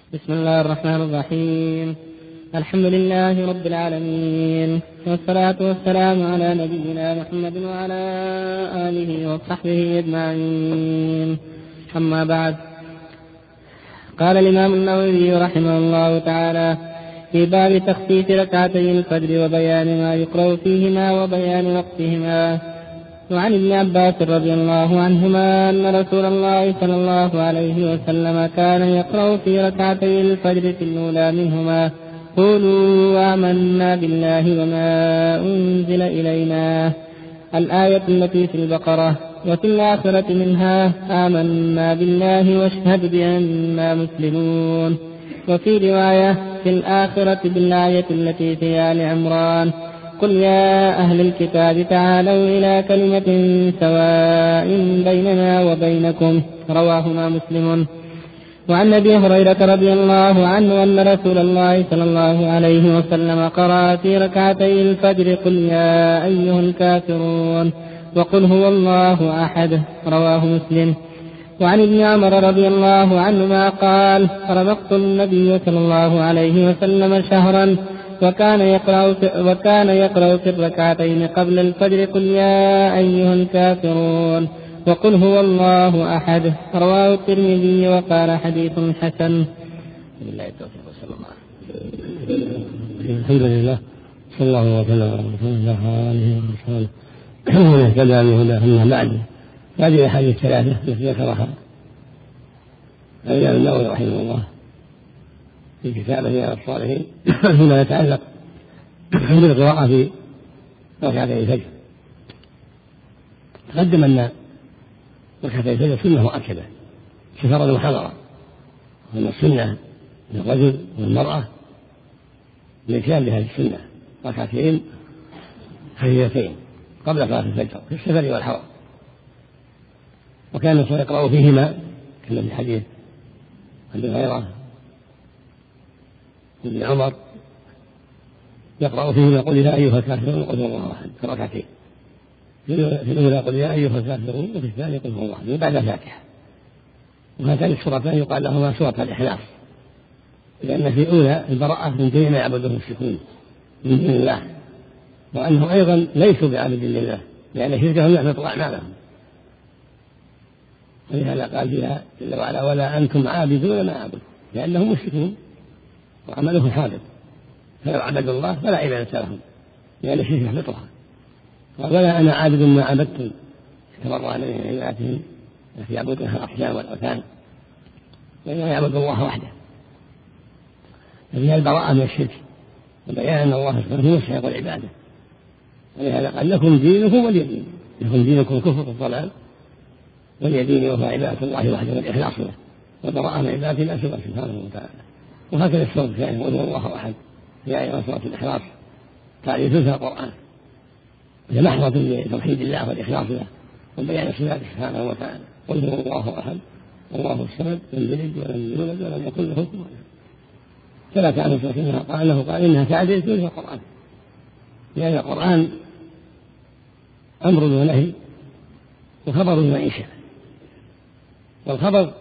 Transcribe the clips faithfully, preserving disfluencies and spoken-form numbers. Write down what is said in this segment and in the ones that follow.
بسم الله الرحمن الرحيم. الحمد لله رب العالمين، والصلاة والسلام على نبينا محمد وعلى آله وصحبه أجمعين. أما بعد، قال الإمام النووي رحمه الله تعالى في باب تخفيف ركعتي الفجر وبيان ما يقرأ فيهما وبيان وقتهما. وعن ابن عباس رضي الله عنهما أن رسول الله صلى الله عليه وسلم كان يقرأ في ركعتي الفجر في الأولى منهما: قولوا آمنا بالله وما أنزل إلينا، الآية التي في البقرة، وفي الآخرة منها: آمنا بالله واشهد بأننا مسلمون. وفي رواية: في الآخرة بالآية التي في آل عمران: قل يا أهل الكتاب تعالوا إلى كلمة سواء بيننا وبينكم، رواهما مسلم. وعن أبي هريرة رضي الله عنه أن رسول الله صلى الله عليه وسلم قرأ في ركعتي الفجر: قل يا أيها الكافرون، وقل هو الله أحد، رواه مسلم. وعن ابن عمر رضي الله عنهما قال: رمقت النبي صلى الله عليه وسلم شهرا، وكان يقرأ في, وكان يقرأ في الركعتين قبل الفجر: قل يا أيها الكافرون، وقل هو الله أحد، رواه الترمذي وقال حديث حسن. الحمد لله، صلى الله وسلم على رسول الله وآله وصحبه ومن اهتدى بهداه. أما بعد، هذه الأحاديث الثلاثة التي ذكرها الإمام النووي رحمه الله في كتابه رياض الصالحين فيما يتعلق بالقراءة في ركعتي الفجر. تقدم أن ركعتي الفجر سنة مؤكدة سفرا وحضرا، وأن السنة للرجل والمرأة الاتيان بهذه السنة ركعتين خفيفتين قبل صلاة الفجر في السفر والحضر. وكان يقرأ فيهما كما في حديث أبي هريرة ابن عمر يقرأ فيهما: يقول يا أيها الكافرون، قل هو الله أحد، في ركعتين. في الأولى يقول يا أيها الكافرون، وفي الثانية يقول هو الله أحد بعد الفاتحة. وهاتان السورتان يقال لهما سورة الإخلاص، لأن في الأولى البراءة من جميع ما يعبده المشركون من دون الله، وأنهم أيضا ليسوا بعابد لله، لأن شركهم يحبط أعمالهم. ولهذا قال فيها جل وعلا: ولا أنتم عابدون ما أعبد، لأنهم مشركون وعملهم حاضر، فلو عبدوا الله فلا عبادة لهم، لأن الشرك يحبطها. ولا أنا عابد ما عبدتم، استمر عليهم عبادتهم التي يعبدونها الأصنام والأوثان، وإنما يعبد الله وحده. ففيها البراءة من الشرك وبيان أن الله سبحانه يستحق العبادة. ولهذا قال: لكم دينكم ولي دين، لكم دينكم كفر الضلال ولي ديني، وهو عبادة الله وحده والإخلاص له والبراءة من عبادة لا سوى سبحانه وتعالى. وهكذا السورة الثانية: قل هو الله أحد، في آية سورة الإخلاص تعريف ثلث القرآن، هي محضة لتوحيد الله والإخلاص له وبيان صفاته سبحانه وتعالى. قل هو الله أحد الله الصمد لم يلد ولم يولد ولم يكن له كفوا أحد. ثبت عنه صلى الله عليه وسلم قال له قال إنها تعدل ثلث القرآن، لأن القرآن أمر ونهي وخبر ومعيشة. والخبر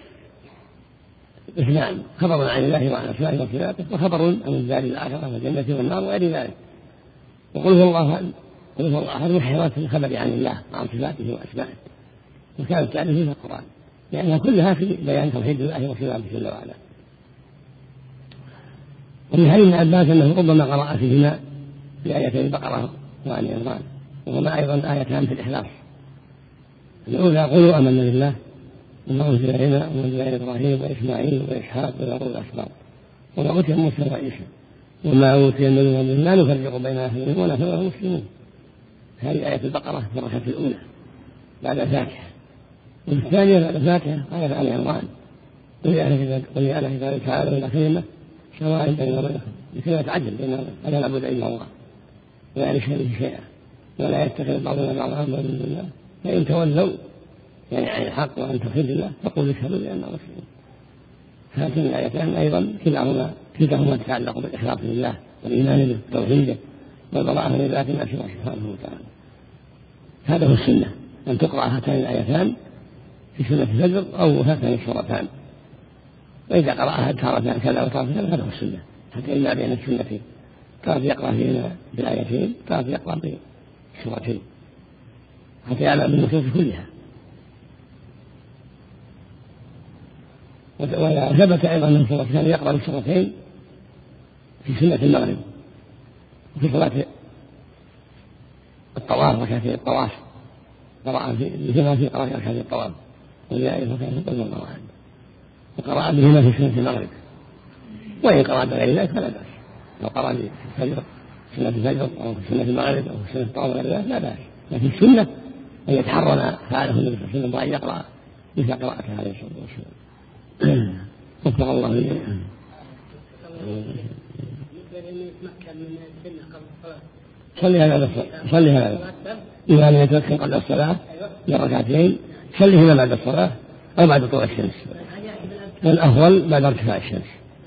اثنان: خبر عن الله وعن أسمائه وصفاته، وخبر عن الدار الآخرة والجنة والنار وغير ذلك. وقل هو الله أحد قل هو الله أحد محيرات في الخبر عن الله وعن صفاته وأسمائه، وكانت تعرف في القرآن لأنها كلها في بيان توحيد الله وصفاته جل وعلا. ومن حديث ابن عباس أنه ربما قرأ فيهما في آيتي البقرة وآل عمران، وهما أيضا آيتان في الإخلاص. الأولى: قولوا آمنا بالله وما أنزل إلينا وما أنزل إلى إبراهيم وإسماعيل وإسحاق ويعقوب الأسباط وما أوتي موسى وعيسى وما أوتي النبيون لا نفرق بين أحد ونحن له مسلمون. هذه آية البقرة في الركعة الأولى بعد الفاتحة. وفي الثانية بعد الفاتحة آية آل عمران: قل يا أهل الكتاب تعالوا إلى كلمة سواء بيننا وبينكم، لكي يتعدل بيننا ألا نعبد إلا الله ولا نشرك به شيئا ولا يتخذ بعضنا بعضا من دون الله، فإن تولوا يعني عن الحق وعن توحيد الله فقولوا اشهدوا بأننا مسلمون. هاتين الآيتان أيضا كلاهما كلاهما تتعلق بالإخلاص لله والإيمان به وتوحيده والبراءة من ذات ما سواه سبحانه وتعالى. هذا هو السنة، أن تقرأ هاتان الآيتان في سنة الفجر أو هاتان السورتان. وإذا قرأها تارة كذا وتارة كذا هذا هو السنة، حتى يجمع بين السنتين، تارة يقرأ فيهما بالآيتين، تارة يقرأ بالسورتين، حتى يعلم بالنصوص كلها. وثبت أيضا أن الرسول كان يقرأ بالسورتين في سنة المغرب وفي صلاة الطواف ركعتي الطواف، قرأ بهما في قراءة ركعتي الطواف ولذلك كان يقول الله عنه، وقرأ بهما في سنة المغرب. وإن قرأ بغير ذلك فلا بأس، لو قرأ في الفجر سنة الفجر أو في سنة المغرب أو في سنة الطواف غير ذلك لا بأس، لكن السنة أن يتحرى فعله النبي صلى الله عليه وسلم وأن يقرأ مثل قراءته عليه الصلاة والسلام. وفق الله لي. صلي هذا صلي هذا إذا لم يتمكن قبل الصلاة لركعتين صليهما بعد الصلاة أو بعد طلوع الشمس، والأفضل بعد ارتفاع الشمس.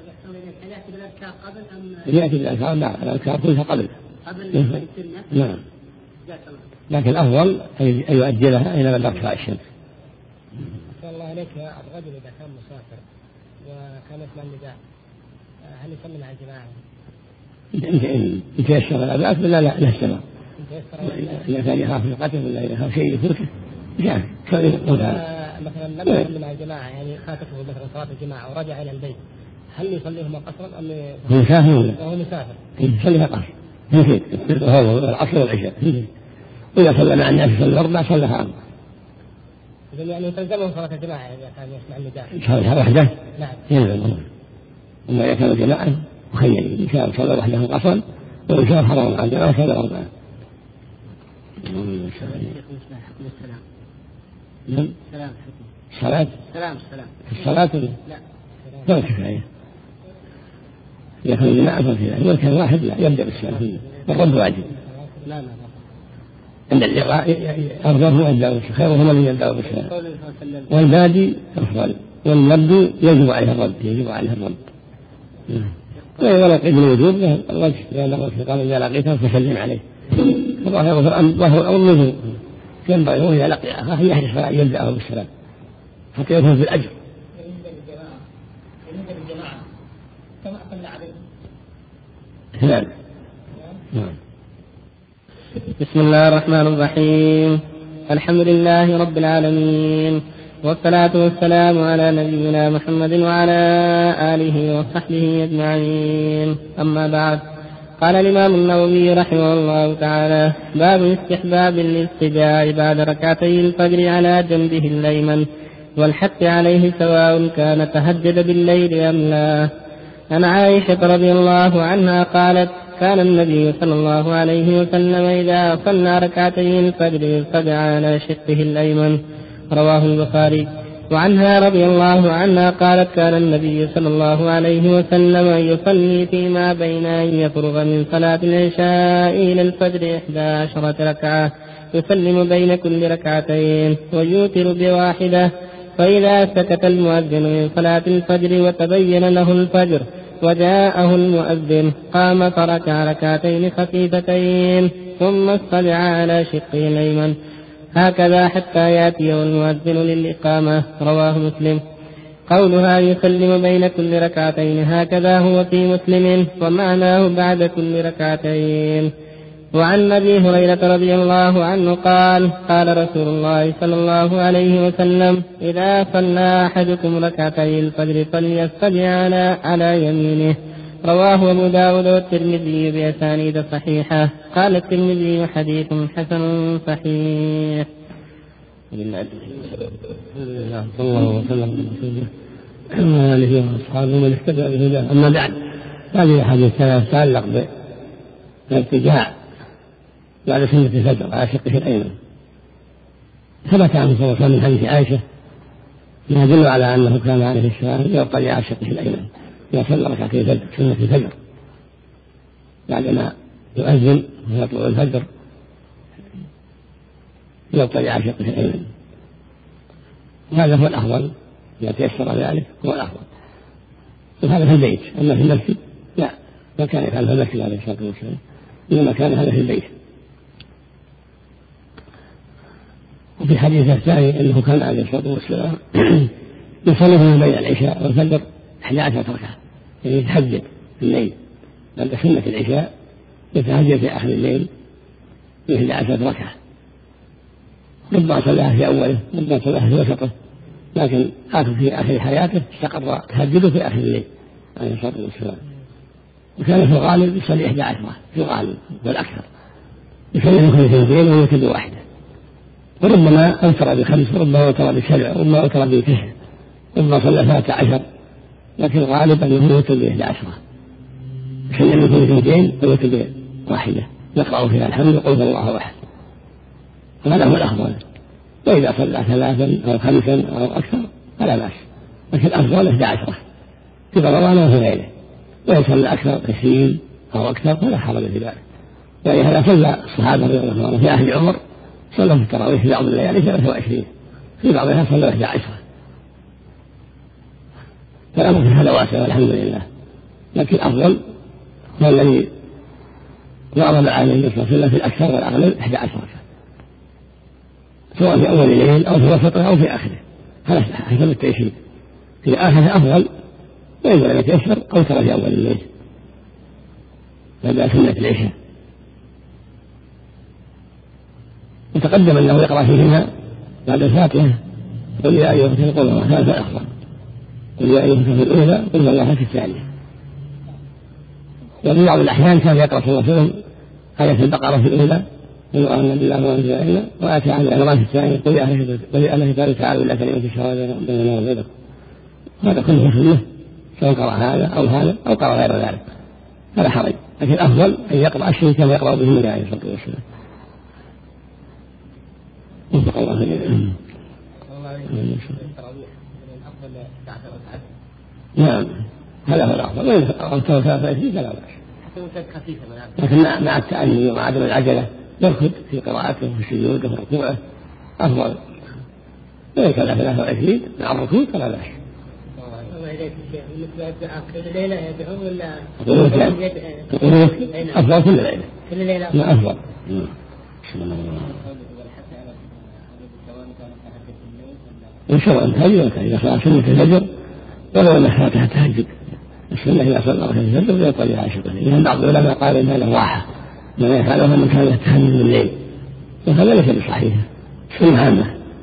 يأتي بالأذكار لا الأذكار كلها قبل نعم، لكن الأفضل أن يؤجلها إلى بعد ارتفاع الشمس. الله عليك الرجل إذا كان مسافر وكان يسمع النداء هل يصلي مع الجماعة؟ إن تيسر لا بأس ولا لا يستمر، إذا كان يخاف القتل ولا يخاف شيء يفوته جاء مثلا لم يصلي مع الجماعة يعني خاطفه مثلا صلاة الجماعة ورجع إلى البيت هل يصليهما قصرا أم هو مسافر ولا هو مسافر؟ يصليها قصر يمكن هو العصر والعشاء، وإذا صلى مع الناس صلى الأربع صلىها أربع. إذا يعني تلزمه صلاة الجماعة إذا كان يسمع النداء. صلاة وحده؟ نعم. يلزمه. أما إذا كانوا جماعة مخيرين، إن شاء صلى وحده قصرا وإن شاء حضروا مع الجماعة صلى أربعة. نعم. سلام. صلاة. سلام سلام. الصلاة لا. لا. لا كفاية. إذا كان جماعة فكذا، إذا كان واحد لا يبدأ بالسلام. الرد واجب. لا لا. عند اللقاء أفضل هو يبدأ خيرهم من يبدأ بالسلام، والبادي أفضل، والمبدو يجب عليه الرد يجب عليه الرد. وإذا لقيت الوجوب الوجه لأن الرسول قال إذا لقيته فسلم عليه، وهو الأمر منه ينبغي وهو إذا لقي أخاه يحرص على أن يبدأه بالسلام حتى يكون في الأجر. نعم. نعم. بسم الله الرحمن الرحيم، الحمد لله رب العالمين، والصلاة والسلام على نبينا محمد وعلى آله وصحبه أجمعين، أما بعد. قال الإمام النووي رحمه الله تعالى: باب استحباب الاضطجاع بعد ركعتي الفجر على جنبه الأيمن والحث عليه سواء كان تهجد بالليل أم لا. عن عائشة رضي الله عنها قالت: كان النبي صلى الله عليه وسلم إذا صلى ركعتي الفجر اضطجع على شقه الأيمن، رواه البخاري. وعنها رضي الله عنها قالت: كان النبي صلى الله عليه وسلم يصلي فيما بين أن يفرغ من صلاة العشاء إلى الفجر إحدى عشرة ركعة، يسلم بين كل ركعتين ويوتر بواحدة، فإذا سكت المؤذن من صلاة الفجر وتبين له الفجر وجاءه المؤذن قام فركع ركعتين خفيفتين ثم اضطجع على شقه الأيمن، هكذا حتى يأتيه المؤذن للإقامة، رواه مسلم. قولها يسلم بين كل ركعتين هكذا هو في مسلم، ومعناه بعد كل ركعتين. وعن أبي هريرة رضي الله عنه قال: قال رسول الله صلى الله عليه وسلم: إذا صلى أحدكم ركعتي الفجر فليضطجع على, على يمينه، رواه أبو داود والترمذي بأسانيد صحيحة. قال الترمذي: حديث حسن صحيح. صلى الله وسلم على آله وأصحابه من اهتدى بهداه. أما بعد، هذه الأحاديث تتعلق بالارتجاع بعد سنة الفجر على شقه الأيمن. ثبت عنه صلى الله عليه وسلم من حديث عائشة ما يدل على أنه كان عليه السلام يضطجع على شقه الأيمن إذا صلى ركعتي الفجر سنة الفجر بعدما يؤذن ويطلع الفجر يضطجع على شقه الأيمن. وهذا هو الأفضل إذا تيسر ذلك هو الأفضل، وهذا في البيت. أما في المسجد لا، ما كان يفعل في المسجد عليه الصلاة والسلام، إنما كان هذا في البيت. وفي الحديث الثاني أنه كان عليه الصلاة والسلام يصلي بين العشاء والفجر إحدى عشرة ركعة، يعني يتهجد في الليل بعد سنة العشاء، يتهجد في آخر الليل في إحدى عشرة ركعة، ربما صلاها في أوله ربما صلاها في وسطه، لكن آخر في آخر حياته استقر تهجده في آخر الليل عليه الصلاة والسلام. وكان في الغالب يصلي إحدى عشرة في الغالب والأكثر، يصلي من كل اثنتين ويوتر بواحدة، وربما أوتر بخمس، وربما أوتر بسبع، وربما أوتر بتسع، ربما صلى ثلاثة عشر، لكن الغالب أنه يوتر بإحدى عشرة، يصلي من كل اثنتين ويوتر بواحدة، يقرأ فيها الحمد وقل الله أحد، هذا هو الأفضل. وإذا صلى ثلاثا أو خمسا أو أكثر فلا بأس، لكن الأفضل إحدى عشرة في رمضان وفي غيره، وإن صلى أكثر عشرين أو أكثر فلا حرج في ذلك. ولهذا صلى الصحابة رضي الله عنهم في أهل عمر صلوا في التراويح في بعض الليالي ثلاثة وعشرين، في بعضها صلوا إحدى عشرة، فالأمر في هذا واسع والحمد لله. لكن الأفضل هو الذي ضرب عليه الصلاة والسلام في الأكثر والأغلب إحدى عشرة، سواء في أول الليل أو في وسطه أو في آخره، هذا حسب التيسير. في آخره أفضل، وإذا لم يتيسر أوتر في أول الليل بعد سنة العشاء. وتقدم أنه يقرأ فيهما بعد الفاتحة قل يا أيها الكافرون، هذا الأفضل، قل يا أيها الكافرون في الأولى قل الله في الثانية. وفي بعض الأحيان كان يقرأ صلى الله عليه وسلم آية البقرة في الأولى قل آمنا بالله وما أنزل إلينا، وآتى عن العنوان في الثانية قل يا أهل الكتاب تعالوا إلى كلمة سواء بيننا وبينكم. هذا كله سنة، سواء قرأ هذا أو هذا أو قرأ غير ذلك فلا حرج، لكن الأفضل أن يقرأ الشيء كما يقرأ به النبي عليه الصلاة والسلام. وفق الله إليه. نعم هذا هو الأفضل، وإن أرسل ثلاثة وعشرين فلا بأس، لكن مع التأني ومع عدم العجلة يركض في قراءته وفي سجوده وفي ركوعه أفضل، وإن كان ثلاثة وعشرين مع الركوع فلا بأس. أفضل كل ليلة، كل ليلة أفضل. إن شاء الله التهجد إذا صار سنة الفجر ولو أن فاتها التهجد، السنة إذا صلى ركعتين الفجر ويصلي عشرة، لأن بعض العلماء قال إن هذا راحة ما يفعله من كان يتهجد من الليل، وهذا ليس بصحيح، سنة عامة.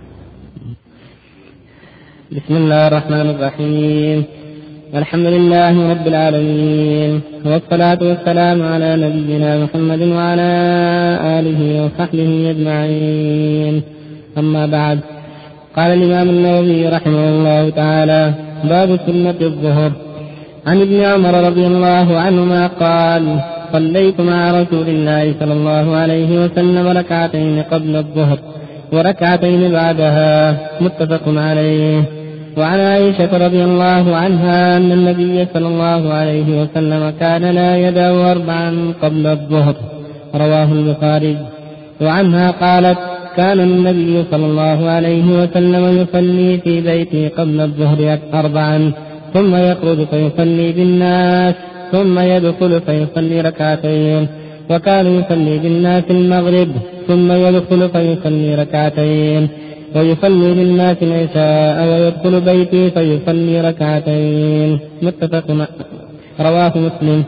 بسم الله الرحمن الرحيم، الحمد لله رب العالمين، والصلاة والسلام على نبينا محمد وعلى آله وصحبه أجمعين. أما بعد، قال الإمام النووي رحمه الله تعالى: باب سنة الظهر. عن ابن عمر رضي الله عنهما قال: صليت مع رسول الله صلى الله عليه وسلم ركعتين قبل الظهر وركعتين بعدها، متفق عليه. وعن عائشة رضي الله عنها أن النبي صلى الله عليه وسلم كان لا يدع أربعا قبل الظهر، رواه البخاري. وعنها قالت: كان النبي صلى الله عليه وسلم يصلي في بيته قبل الظهر أربعا، ثم يخرج فيصلي بالناس، ثم يدخل فيصلي ركعتين. وكان يصلي بالناس المغرب، ثم يدخل فيصلي ركعتين، ويصلي بالناس العشاء، ويدخل بيته فيصلي ركعتين، متفق، رواه مسلم.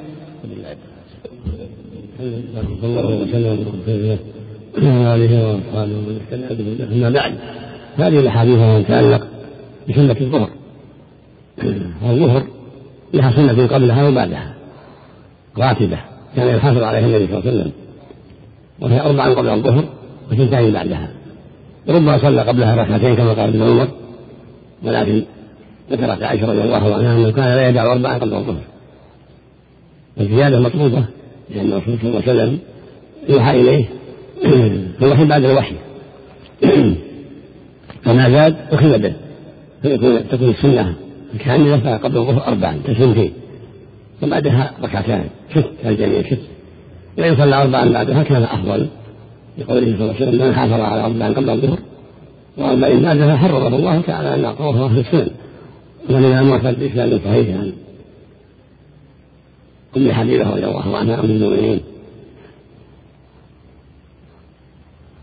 عليه وصحبه وسلم. أما بعد، هذه الأحاديث تتعلق بسنة الظهر. الظهر لها سنة قبلها وبعدها راتبة كان يحافظ عليها النبي صلى الله عليه وسلم، وهي أربع قبل الظهر وثنتين بعدها. ربما صلى قبلها ركعتين كما قال ابن عمر، ولكن ذكرت عائشة رضي الله عنها أنه كان لا يدع أربعا قبل الظهر، والزيادة مطلوبة لأن الرسول صلى الله عليه وسلم يوحى إليه الوحي بعد الوحي، فما زاد أخذ به، فيكون تكون السنة كاملة قبل الظهر أربعا تسنتين، وبعدها ركعتان ست الجميع ست، وإن صلى أربعا بعدها كان أفضل، لقوله صلى الله عليه وسلم: من حافظ على أربعا قبل الظهر وأربعين بعدها حرره الله تعالى أن أعطوه في السنن. والإمام أحمد بإسناد صحيح عن أم حبيبة رضي الله عنها أم المؤمنين.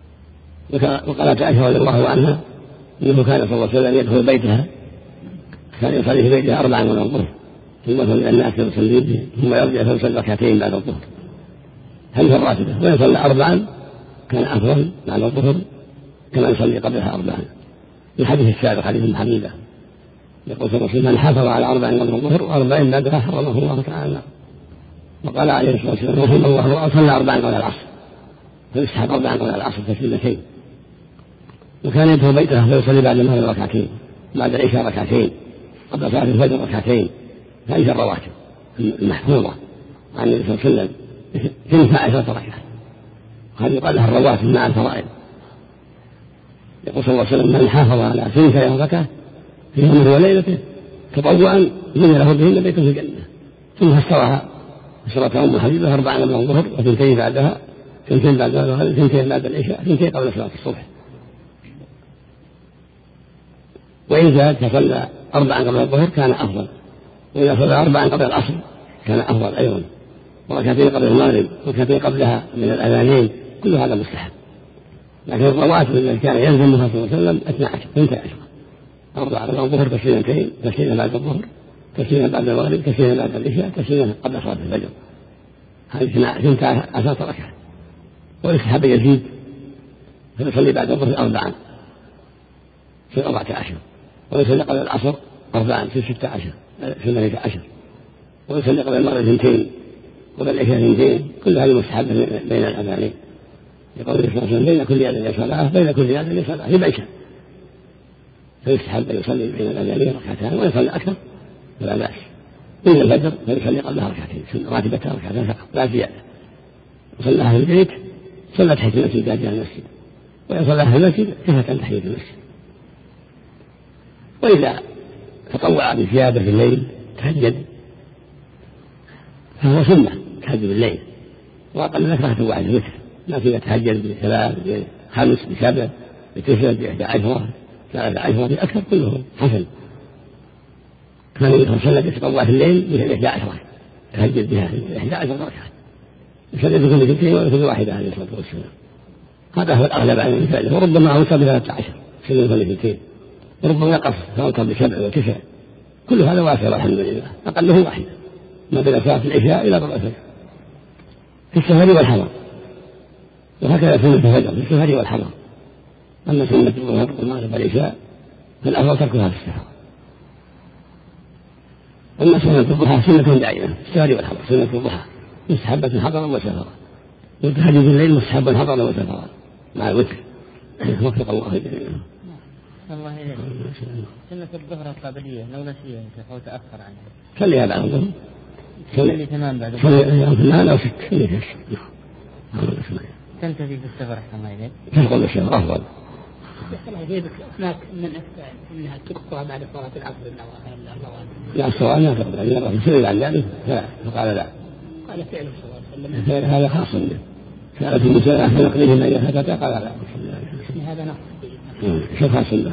وقالت عائشة رضي الله عنها أنه كان صلى الله عليه وسلم يدخل بيتها كان يصلي في بيته أربعا من الظهر ثم يصلي الناس يصلي به ثم يرجع فيصلي ركعتين بعد الظهر هذه الراتبة، ويصلي أربعا كان أفضل بعد الظهر كما يصلي قبلها أربعا. في الحديث السابق حديث حميدة يقول صلى الله عليه وسلم: من حافظ على أربع قبل الظهر وأربعين بعدها حرمه الله تعالى. وقال عليه الصلاة والسلام: رحم الله صلى أربعا قبل العصر، فيستحب أربعا قبل العصر تسليمتين. وكان يدخل بيته فيصلي بعد المغرب ركعتين، بعد العشاء ركعتين، قبل صلاة الفجر ركعتين. هذه الرواتب المحفوظة عن النبي صلى الله عليه وسلم اثنتا عشرة ركعة، هذه يقال لها الرواتب مع الفرائض. يقول صلى الله عليه وسلم: من حافظ على اثنتي ركعة في يومه وليلته تطوعا بني له بهن بيت في الجنة. ثم فسرها فسرت أم حبيبة: أربعا قبل الظهر وثنتين بعدها، ثنتين بعد الظهر، ثنتين بعد العشاء، ثنتين قبل صلاة الصبح. وإن زاد فصلى أربعا قبل الظهر كان أفضل، وإذا صلى أربعا قبل العصر كان أفضل أيضا، وركعتين قبل المغرب وركعتين قبلها من الأذانين، كل هذا مستحب. لكن الرواتب التي كان يلزمها صلى الله عليه وسلم اثنا عشر اثنتا عشر: أربعة قبل الظهر، تسليمتين، تسليمة بعد الظهر، تسليمة بعد المغرب، تسليمة بعد العشاء، تسليمة قبل صلاة الفجر. هذه اثنتا عشرة ركعة. والاستحباب يزيد فيصلي بعد الظهر أربعا في أربعة عشر، ويصلي قبل العصر أربعا في ستة عشر في ثمانية عشر، ويصلي قبل المغرب اثنتين وقبل العشاء اثنتين. كل هذه مستحبة بين الأذانين، يقول صلى الله عليه وسلم: بين كل أذان صلاة، بين كل أذان صلاة، في بعشاء. فيستحب أن يصلي بين الأذانين ركعتان، ويصلي أكثر فلا بأس. بين الفجر فيصلي قبلها ركعتين راتبتها ركعتين فقط لا زيادة. وصلاها في البيت صلى تحية المسجد إذا جاء المسجد، وإن صلاها في المسجد كفت عن تحية المسجد. وإذا تطوع بزيادة في الليل تهجد فهو سنة تهجد بالليل، وأقل لك ركعة واحدة وتر، لكن يتهجد بثلاث بخمس بسبع بتسع بإحدى عشرة ثلاثة عشرة بأكثر كله حسن. كان النبي صلى الله عليه وسلم يتطوع في الليل بإحدى عشرة تهجد بها إحدى عشرة ركعة، يصلي بكل اثنتين ويصلي واحدة عليه الصلاة والسلام. هذا هو الأغلب عن المثال. وربما أوصى بثلاثة عشر يصلي بكل اثنتين، وربما يقف فأوصى بسبع وتسع. كل هذا واسع والحمد لله. أقله واحدة ما بين صلاة العشاء إلى بعد الفجر في السفر والحضر، وهكذا سنة الفجر في السفر والحضر. أما سنة الظهر والمغرب والعشاء فالأفضل تركها في السفر. أما سنة الضحى سنة دائمة في السفر والحضر، سنة الضحى مستحبة حضرا وسفرا، والتهجد الليل مستحبا حضرا وسفرا مع الوتر. وفق الله جميعا. الله إليك. سنة الظهر القبلية لو نسيها أو تأخر عنها خليها بعد الظهر، خلي تمام بعد الظهر لا لا ست خليها تنتهي في السفر أحسن الله إليك. تدخل السفر أفضل. الله يجيبك هناك من أفتى أنها تقطع بعد صلاة العصر النوافل. لا السؤال ما تقطع، إذا رأى سئل عن ذلك فقال لا. قال فعله صلى الله عليه وسلم هذا خاص به. سألت المسألة في نقله من يفتى قال لا. هذا نقص. شوف خاص به.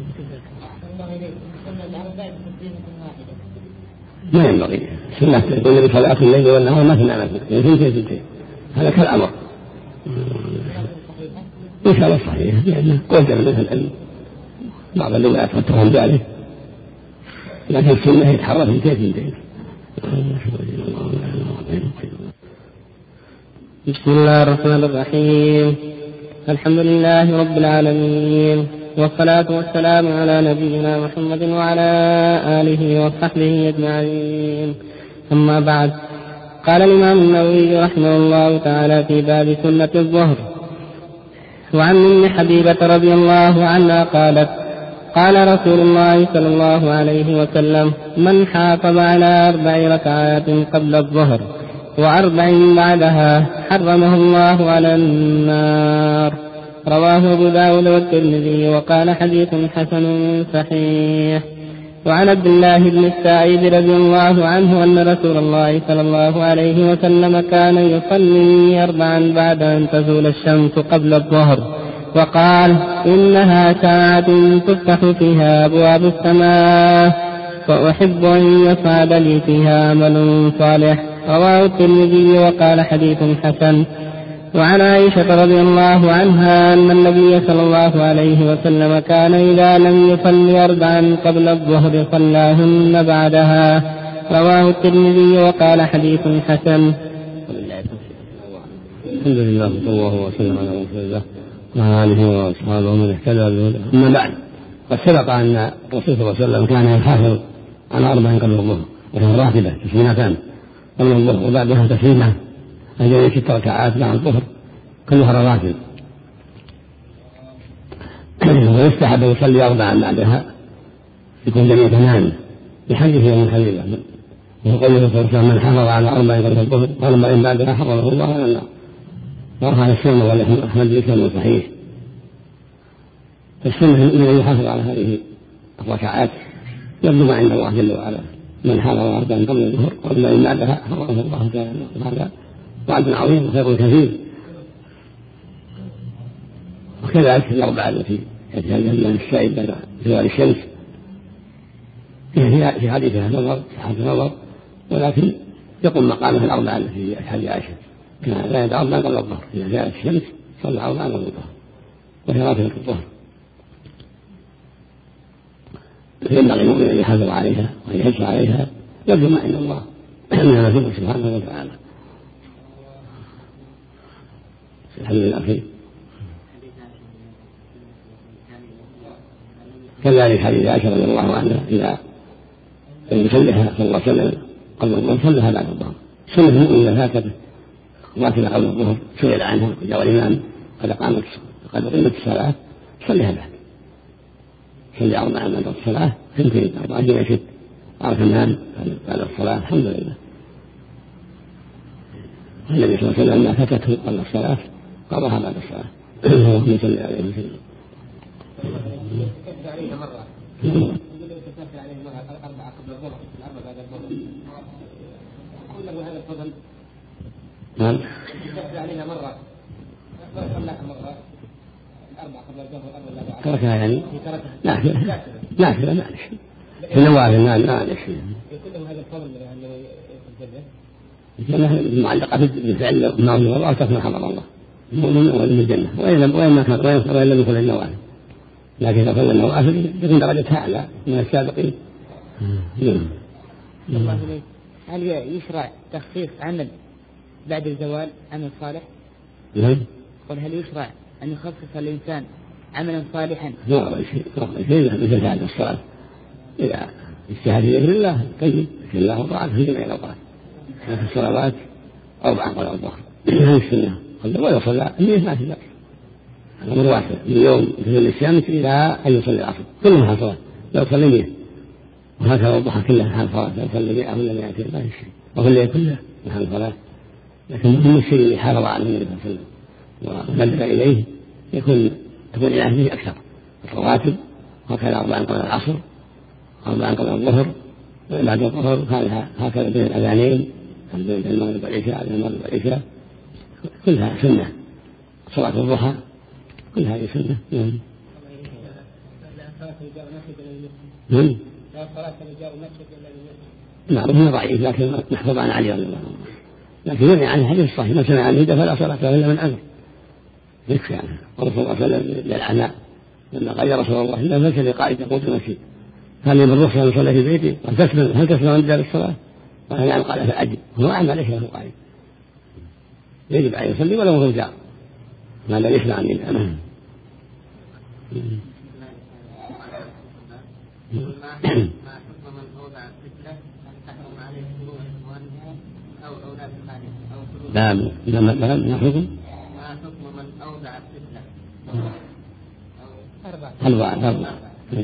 ما ينبغي سنة تقول لي صلاة الليل والنهار ما تنام فيه ثنتين ثنتين، هذا كالأمر إن شاء الله صحيح، لأنه قلت مثلا بعض اللغات قد تهم ذلك، لكن السنة يتحرك ثنتين ثنتين. بسم الله الرحمن الرحيم. الحمد لله رب العالمين، والصلاة والسلام على نبينا محمد وعلى آله وصحبه أجمعين. أما بعد، قال الإمام النووي رحمه الله تعالى في باب سنة الظهر: وعن أم حبيبة رضي الله عنها قالت: قال رسول الله صلى الله عليه وسلم: من حافظ على أربع ركعات قبل الظهر وأربع بعدها حرمه الله على النار. رواه أبو داود والترمذي وقال حديث حسن صحيح. وعن عبد الله بن السائب رضي الله عنه أن رسول الله صلى الله عليه وسلم كان يصلي أربعا بعد أن تزول الشمس قبل الظهر، وقال: إنها ساعة تفتح فيها أبواب السماء، وأحب أن يصعد لي فيها عمل صالح. رواه الترمذي وقال حديث حسن. وعن عائشة رضي الله عنها أن النبي صلى الله عليه وسلم كان إذا لم يصلي أربعا قبل الظهر صلاهن بعدها. رواه الترمذي وقال حديث حسن. الحمد لله صلى الله وسلم على رسول الله وعلى آله وأصحابه ومن اهتدى بهداه. أما بعد، قد سبق أن الرسول صلى الله عليه وسلم كان يحافظ على أربع قبل الظهر، وهي راتبة تسليمتان قبل الظهر وبعدها تسليمة، هذه ست ركعات بعد الظهر كلها رواتب. ويستحب يصلي أربعا بعدها يكون جميع ثمان بحديث يوم الحبيبة، وقوله صلى الله عليه وسلم من حافظ على أربع قبل الظهر وأربع بعدها حفظه الله على النار. وهذا السنة والأحمد بن صحيح. فالسنة من يحافظ على هذه الركعات يبدو ما عند الله جل وعلا، من حافظ على أربع قبل الظهر وأربع بعدها حفظه الله تعالى. هذا وعد عظيم وخير كثير. وكذلك الأربعة التي يتكلم عن السائل بعد زوال الشمس في حديثها نظر صحة نظر، ولكن يقوم مقامه الأربعة التي في حديث عائشة كان لا يدع أربعا قبل الظهر، إذا زالت الشمس صلى أربعا قبل الظهر وهي راتبة الظهر. فينبغي المؤمن أن يحافظ عليها وأن يحرص عليها يرجو ما عند الله من نفسه سبحانه وتعالى. الحمد لله خير. كذلك حديث عائشة رضي الله عنها إذا يصليها صلى الله عليه وسلم قبل الظهر صلىها بعد الظهر. سنة المؤمن إذا فاتته راتبة قبل الظهر سئل عنها جاء الإمام قد قامت قد قيمت الصلاة صليها بعد، صلي أربعا بعد الصلاة ثنتين أربعة جمع ست أو ثمان بعد الصلاة. الحمد لله. النبي صلى الله عليه وسلم ما فاتته قبل الصلاة قضاها بعد الصلاة. اللهم صل عليه وسلم. عليه مرة تسافر عليه مرة الأربعة قبل الظهر الأربعة بعد الظهر أقول له هذا الفضل. نعم. تسافر عليها مرة صلىها مرة الأربعة قبل الظهر والأربعة بعد. تركها يعني؟ نافلة نافلة معلش. في النوافل ما معلش. يقول له هذا الفضل أنه يدخل الجنة. الجنة معلقة بالفعل ما هو الله تكون حضر الله. مؤمن من الجنة وإن ما كان وإن لم يدخل النوافل، لكن إذا صلى النوافل يكون درجتها أعلى من السابقين. هل يشرع تخصيص عمل بعد الزوال عمل صالح؟ نعم. قل هل يشرع أن يخصص الإنسان عملا صالحا؟ لا شيء شيء مثل هذا الصلاة إذا اجتهد لذكر الله طيب ذكر الله وطاعته في جميع الأوقات، لكن الصلوات أربعة قبل الظهر هذه السنة ولا صلى النية ما في بأس. الأمر واسع من يوم تزول الشمس إلى أن يصلي العصر كلها حال صلاة لو صلي مئة، وهكذا الضحى كلها حال صلاة لو صلي مئة ولا مئتين ما في شيء، وفي الليل كله حال صلاة. لكن مهم الشيء اللي حافظ على النبي صلى الله عليه وسلم وندب إليه يكون تكون إلى أكثر الرواتب، وكذا أربعا قبل العصر أربعا قبل الظهر بعد الظهر هكذا بين الأذانين بين المغرب والعشاء بين المغرب والعشاء كلها سنة. صلاة الضحى كل هذه سنة. نعم. نعم. نعم هو ضعيف لكن محفوظ عن علي رضي الله عنه، لكن يروي عن الحديث الصحيح من سمع عن هدى فلا صلاة له إلا من أمر يكفي عنه. والرسول صلى الله عليه وسلم للعناء لما قال يا رسول الله إلا ليس لقائد يقود المسجد هل لي بالرخصة أن أصلي في بيتي؟ هل تسلم هل تسلم عند الصلاة؟ قال نعم. قال فأجب. هو أعمى ليس له قائد، يجب أن يصلي ولو هو جار ما لا يسمع عن الأمام. لا لا لا لا حكم ما حكم من أوضع الطفلة أربعة أربعة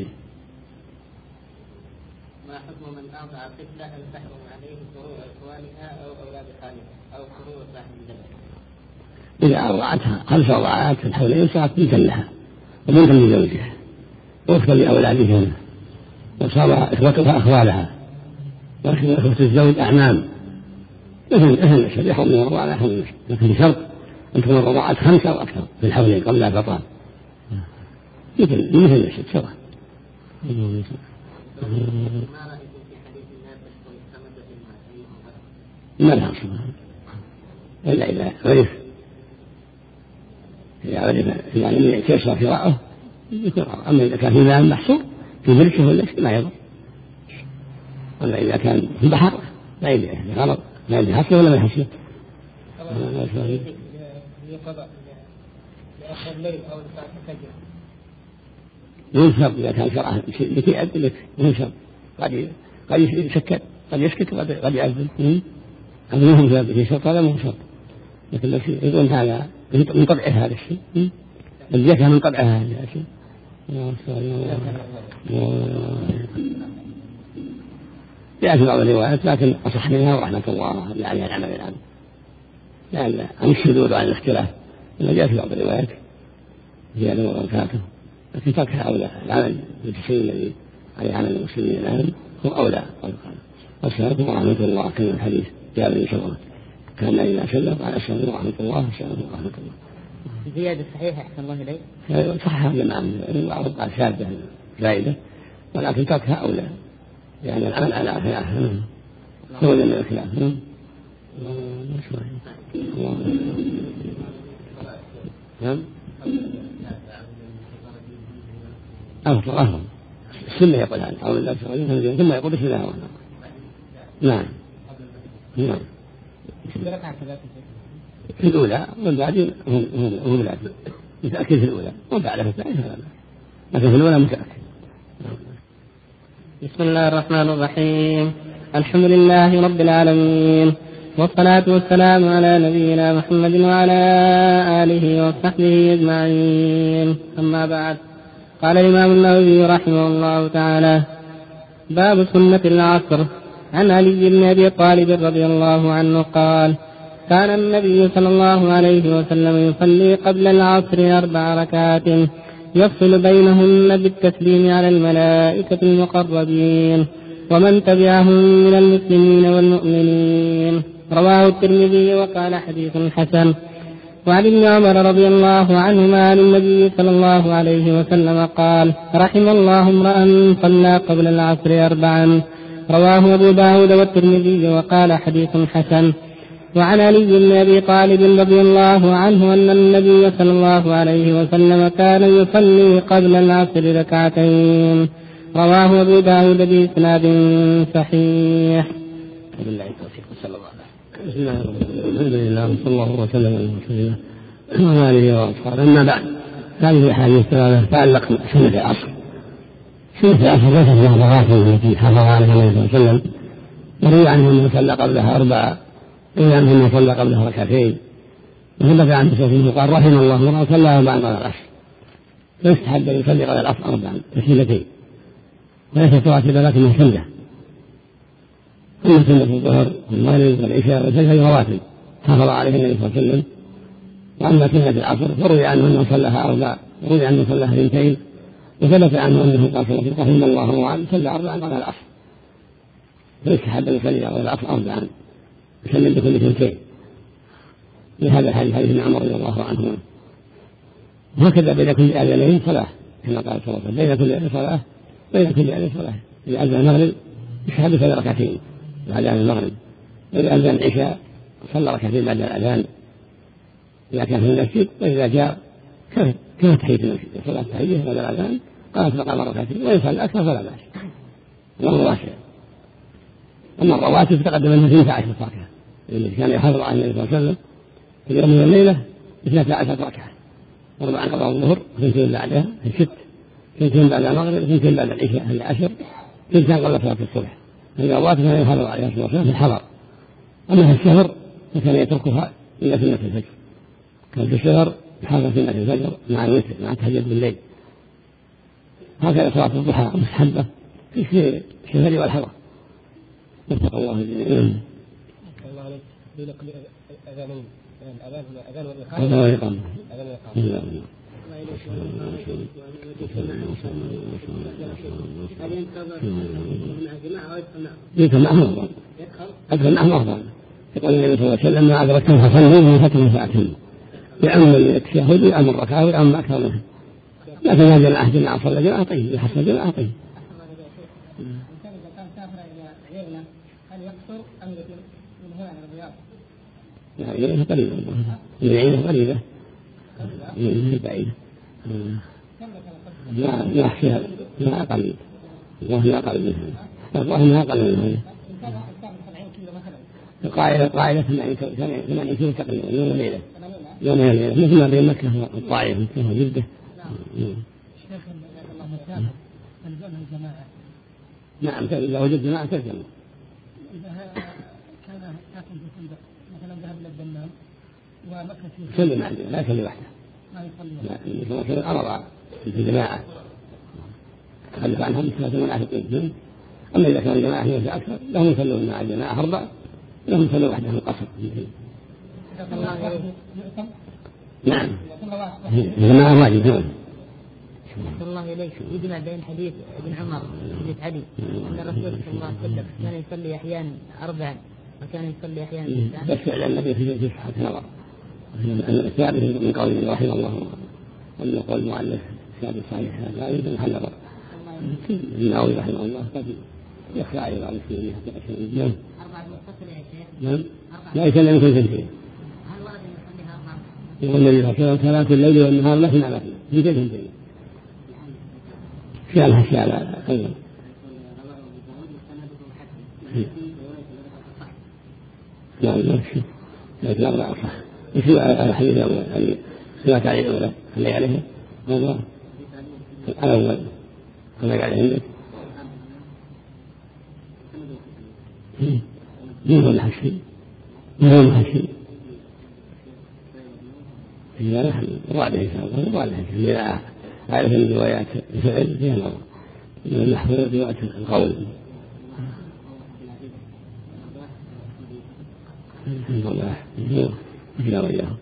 ما حكم من أوضع الطفلة هل تحرم عليه فروع إخوانها أو أولاد خالها أو فروع صاحب الجنة؟ إذا أرضعتها خمس رضعات في الحولين صارت بنتا لها وبنتا لزوجها وأختا لأولادها، وصار إخوتها أخوالها وإخوة الزوج أعمام مثل مثل النسب يحرم من الرضاعة لا يحرم النسب، لكن بشرط أن تكون الرضاعات خمسة أو أكثر في الحولين قبل لا تطال مثل مثل النسب سواء. ما رأيكم في حديث الناس تشكو السمكة في الماء؟ ما لها صلاة إلا إذا عرف يعني تيسر قراءه يقرأ. أما إذا كان في ماء محصور في ملكه ولا شيء ما يضر. ولا إذا كان في البحر لا يدري غلط لا يدري حصله ولا ما يحصله. ينشر إذا كان شرعه لكي يأذن لك ينشر قد قد يسكت قد يسكت قد يأذن. هذا مو شرط في شرط هذا مو شرط. لكن لو يقول هذا من طبعه هذا الشيء الزكاة من طبعها هذا الشيء. جاء في بعض الروايات لكن أصح منها ورحمة الله يعني العمل الآن لأن عن الشذوذ وعن الاختلاف إنه جاء في بعض الروايات زيادة وبركاته. لكن تركها أولى العمل بالتشريع الذي عليه عمل المسلمين الآن هو أولى. والسلام ورحمة الله كما الحديث جاء به شرعه كان إذا سلم على السلام ورحمة الله السلام ورحمة الله. زيادة صحيحة أحسن الله إليك. صحها جماعة بعض قال شاذة زائدة ولكن تركها أولى يعني العمل على أحياء هو من الخلاف. نعم أفضل أفضل السنة يقول هذا أو الله ثم يقول بسم الله الرحمن الرحيم. نعم نعم في الأولى والبعدين هم هم لا متأكد في الأولى وبعدها في الثانية فلا لكن في الأولى متأكد. بسم الله الرحمن الرحيم. الحمد لله رب العالمين والصلاة والسلام على نبينا محمد وعلى آله وصحبه أجمعين. أما بعد قال الإمام النووي رحمه الله تعالى باب سنة العصر. عن علي بن أبي طالب رضي الله عنه قال كان النبي صلى الله عليه وسلم يصلي قبل العصر أربع ركعات يفصل بينهن بالتسليم على الملائكة المقربين ومن تبعهم من المسلمين والمؤمنين. رواه الترمذي وقال حديث حسن. وعن ابن عمر رضي الله عنهما عن النبي صلى الله عليه وسلم قال رحم الله امرأ صلى قبل العصر أربعا. رواه أبو داود والترمذي وقال حديث حسن. وعن علي بن أبي طالب رضي الله عنه أن النبي صلى الله عليه وسلم كان يصلي قبل العصر ركعتين. رواه أبو داود بإسناد صحيح. بالله التوفيق صلى الله عليه وسلم. الحمد لله وصلى الله وسلم على رسول الله وعلى آله وأصحابه. أما بعد هذه الأحاديث الثلاثة تتعلق بسنة العصر. سنة العصر ليست من الرواتب التي حافظ عليها النبي صلى الله عليه وسلم. يروي عنه أنه صلى قبلها أربعة إلا أنه صلى قبلها ركعتين. وثبت عن مسلم قال رحم الله امرأ صلى أربعا قبل العصر. فيستحب أن يصلي قبل العصر أربعا تسليمتين وليست راتبة لكنها سنة. أما سنة الظهر والمغرب والعشاء والفجر رواتب حافظ عليها النبي صلى الله عليه وسلم. وأما سنة العصر فروي عنه أنه صلىها أربع وروي عنه صلىها اثنتين وثبت عنه أنه قال رحم الله امرأ صلى أربعا قبل العصر. فيستحب أن يصلي قبل العصر أربعا يسلم بكل اثنتين لهذا الحديث حديث ابن عمر رضي الله عنهما. وهكذا بين كل أذانين صلاة كما قال صلى الله عليه وسلم بين كل أذان صلاة بين كل أذان صلاة. إذا أذن المغرب يشهد ثلاث ركعتين بعد أذان المغرب. وإذا أذن العشاء صلى ركعتين بعد الأذان إذا كان في المسجد. وإذا جاء كما تحية المسجد صلاة تحية بعد الأذان قامت فقام ركعتين وإن صلى أكثر فلا بأس. الله واسع. أما الرواتب تقدم أنها اثنتا عشرة ركعة الذي كان يحافظ على النبي صلى الله عليه وسلم في اليوم والليلة اثنتا عشرة ركعة أربعا قبل الظهر اثنتين بعدها ست اثنتين بعد المغرب اثنتين بعد العشاء هي عشر اثنتين قبل صلاة الصبح. هذه الرواتب كان يحافظ عليها صلى الله عليه وسلم في الحضر. أما في الشهر فكان يتركها إلى سنة الفجر. كان في الشهر يحافظ سنة الفجر مع الوتر مع التهجد بالليل. هكذا صلاة الضحى مستحبة في الشهر والحضر. نتقى الله جميعا. الله عليك بين كل أذانين الأذان هنا أذان والإقامة. الإقامة. أذان والإقامة. يدخل معهم أفضل. يدخل معهم أفضل. يقول النبي صلى الله عليه وسلم ما أدركتم فصلوا من فترة فأتموا. يعم التشهد ويعم الركعة ويعم أكثر منها. لكن هذا العهد مع صلى جماعة طيب يحصل جماعة طيب. هل يقصر أم من هنا إلى الرياض؟ يعني قريبة العين قريبة من بعيدة ما ما أحشيها ما أقل ما أقل منها الظاهر ما أقل منها القاعدة القاعدة ثمانين كيلو تقريبا يوم وليلة يوم وليلة مثل ما بين مكة والطائف مثل جدة. شيخ الله مسافر تلزمها الجماعة. نعم إذا وجد جماعة تلزم. إذا كان ساكن في فندق مثلا ذهب إلى الدمام ومكة يصلي مع الجماعة لا يصلي وحده. ما يصلي. لا يصلي أمر في الجماعة تخلف عنهم ثلاثة منافقين. أما إذا كان الجماعة هي أكثر لهم يصلون مع الجماعة أربعة لهم يصلوا وحدهم القصر. نعم الجماعة واجب. صلى الله إليك يجمع بين حديث ابن عمر حديث علي أن الرسول صلى الله عليه وسلم كان يصلي أحيانا أربعا وكان يصلي أحيانا بس فعلا النبي في صحة نظر الثابت من قول رحمه الله ومن قول المؤلف ثابت صحيح لا يريد أن يحل نظر النووي رحمه الله قد يخشى على بعض السنين نعم نعم لا يسلم يكون سنتين يقول النبي صلى الله عليه وسلم صلاة الليل والنهار لا تنام فيه في سنتين شالها شالها أيضا لا لا شيء لكن أربعة صح يسوى الحديث الأول سمعت عليه الأولى اللي عليه هذا الأول كما قال عندك مين هو الحشي مين هو الحشي إذا نحن رواده إن شاء الله رواده إذا عارف من روايات الفعل فيها نظر من المحفوظ رواية القول الحمد لله إلى وياه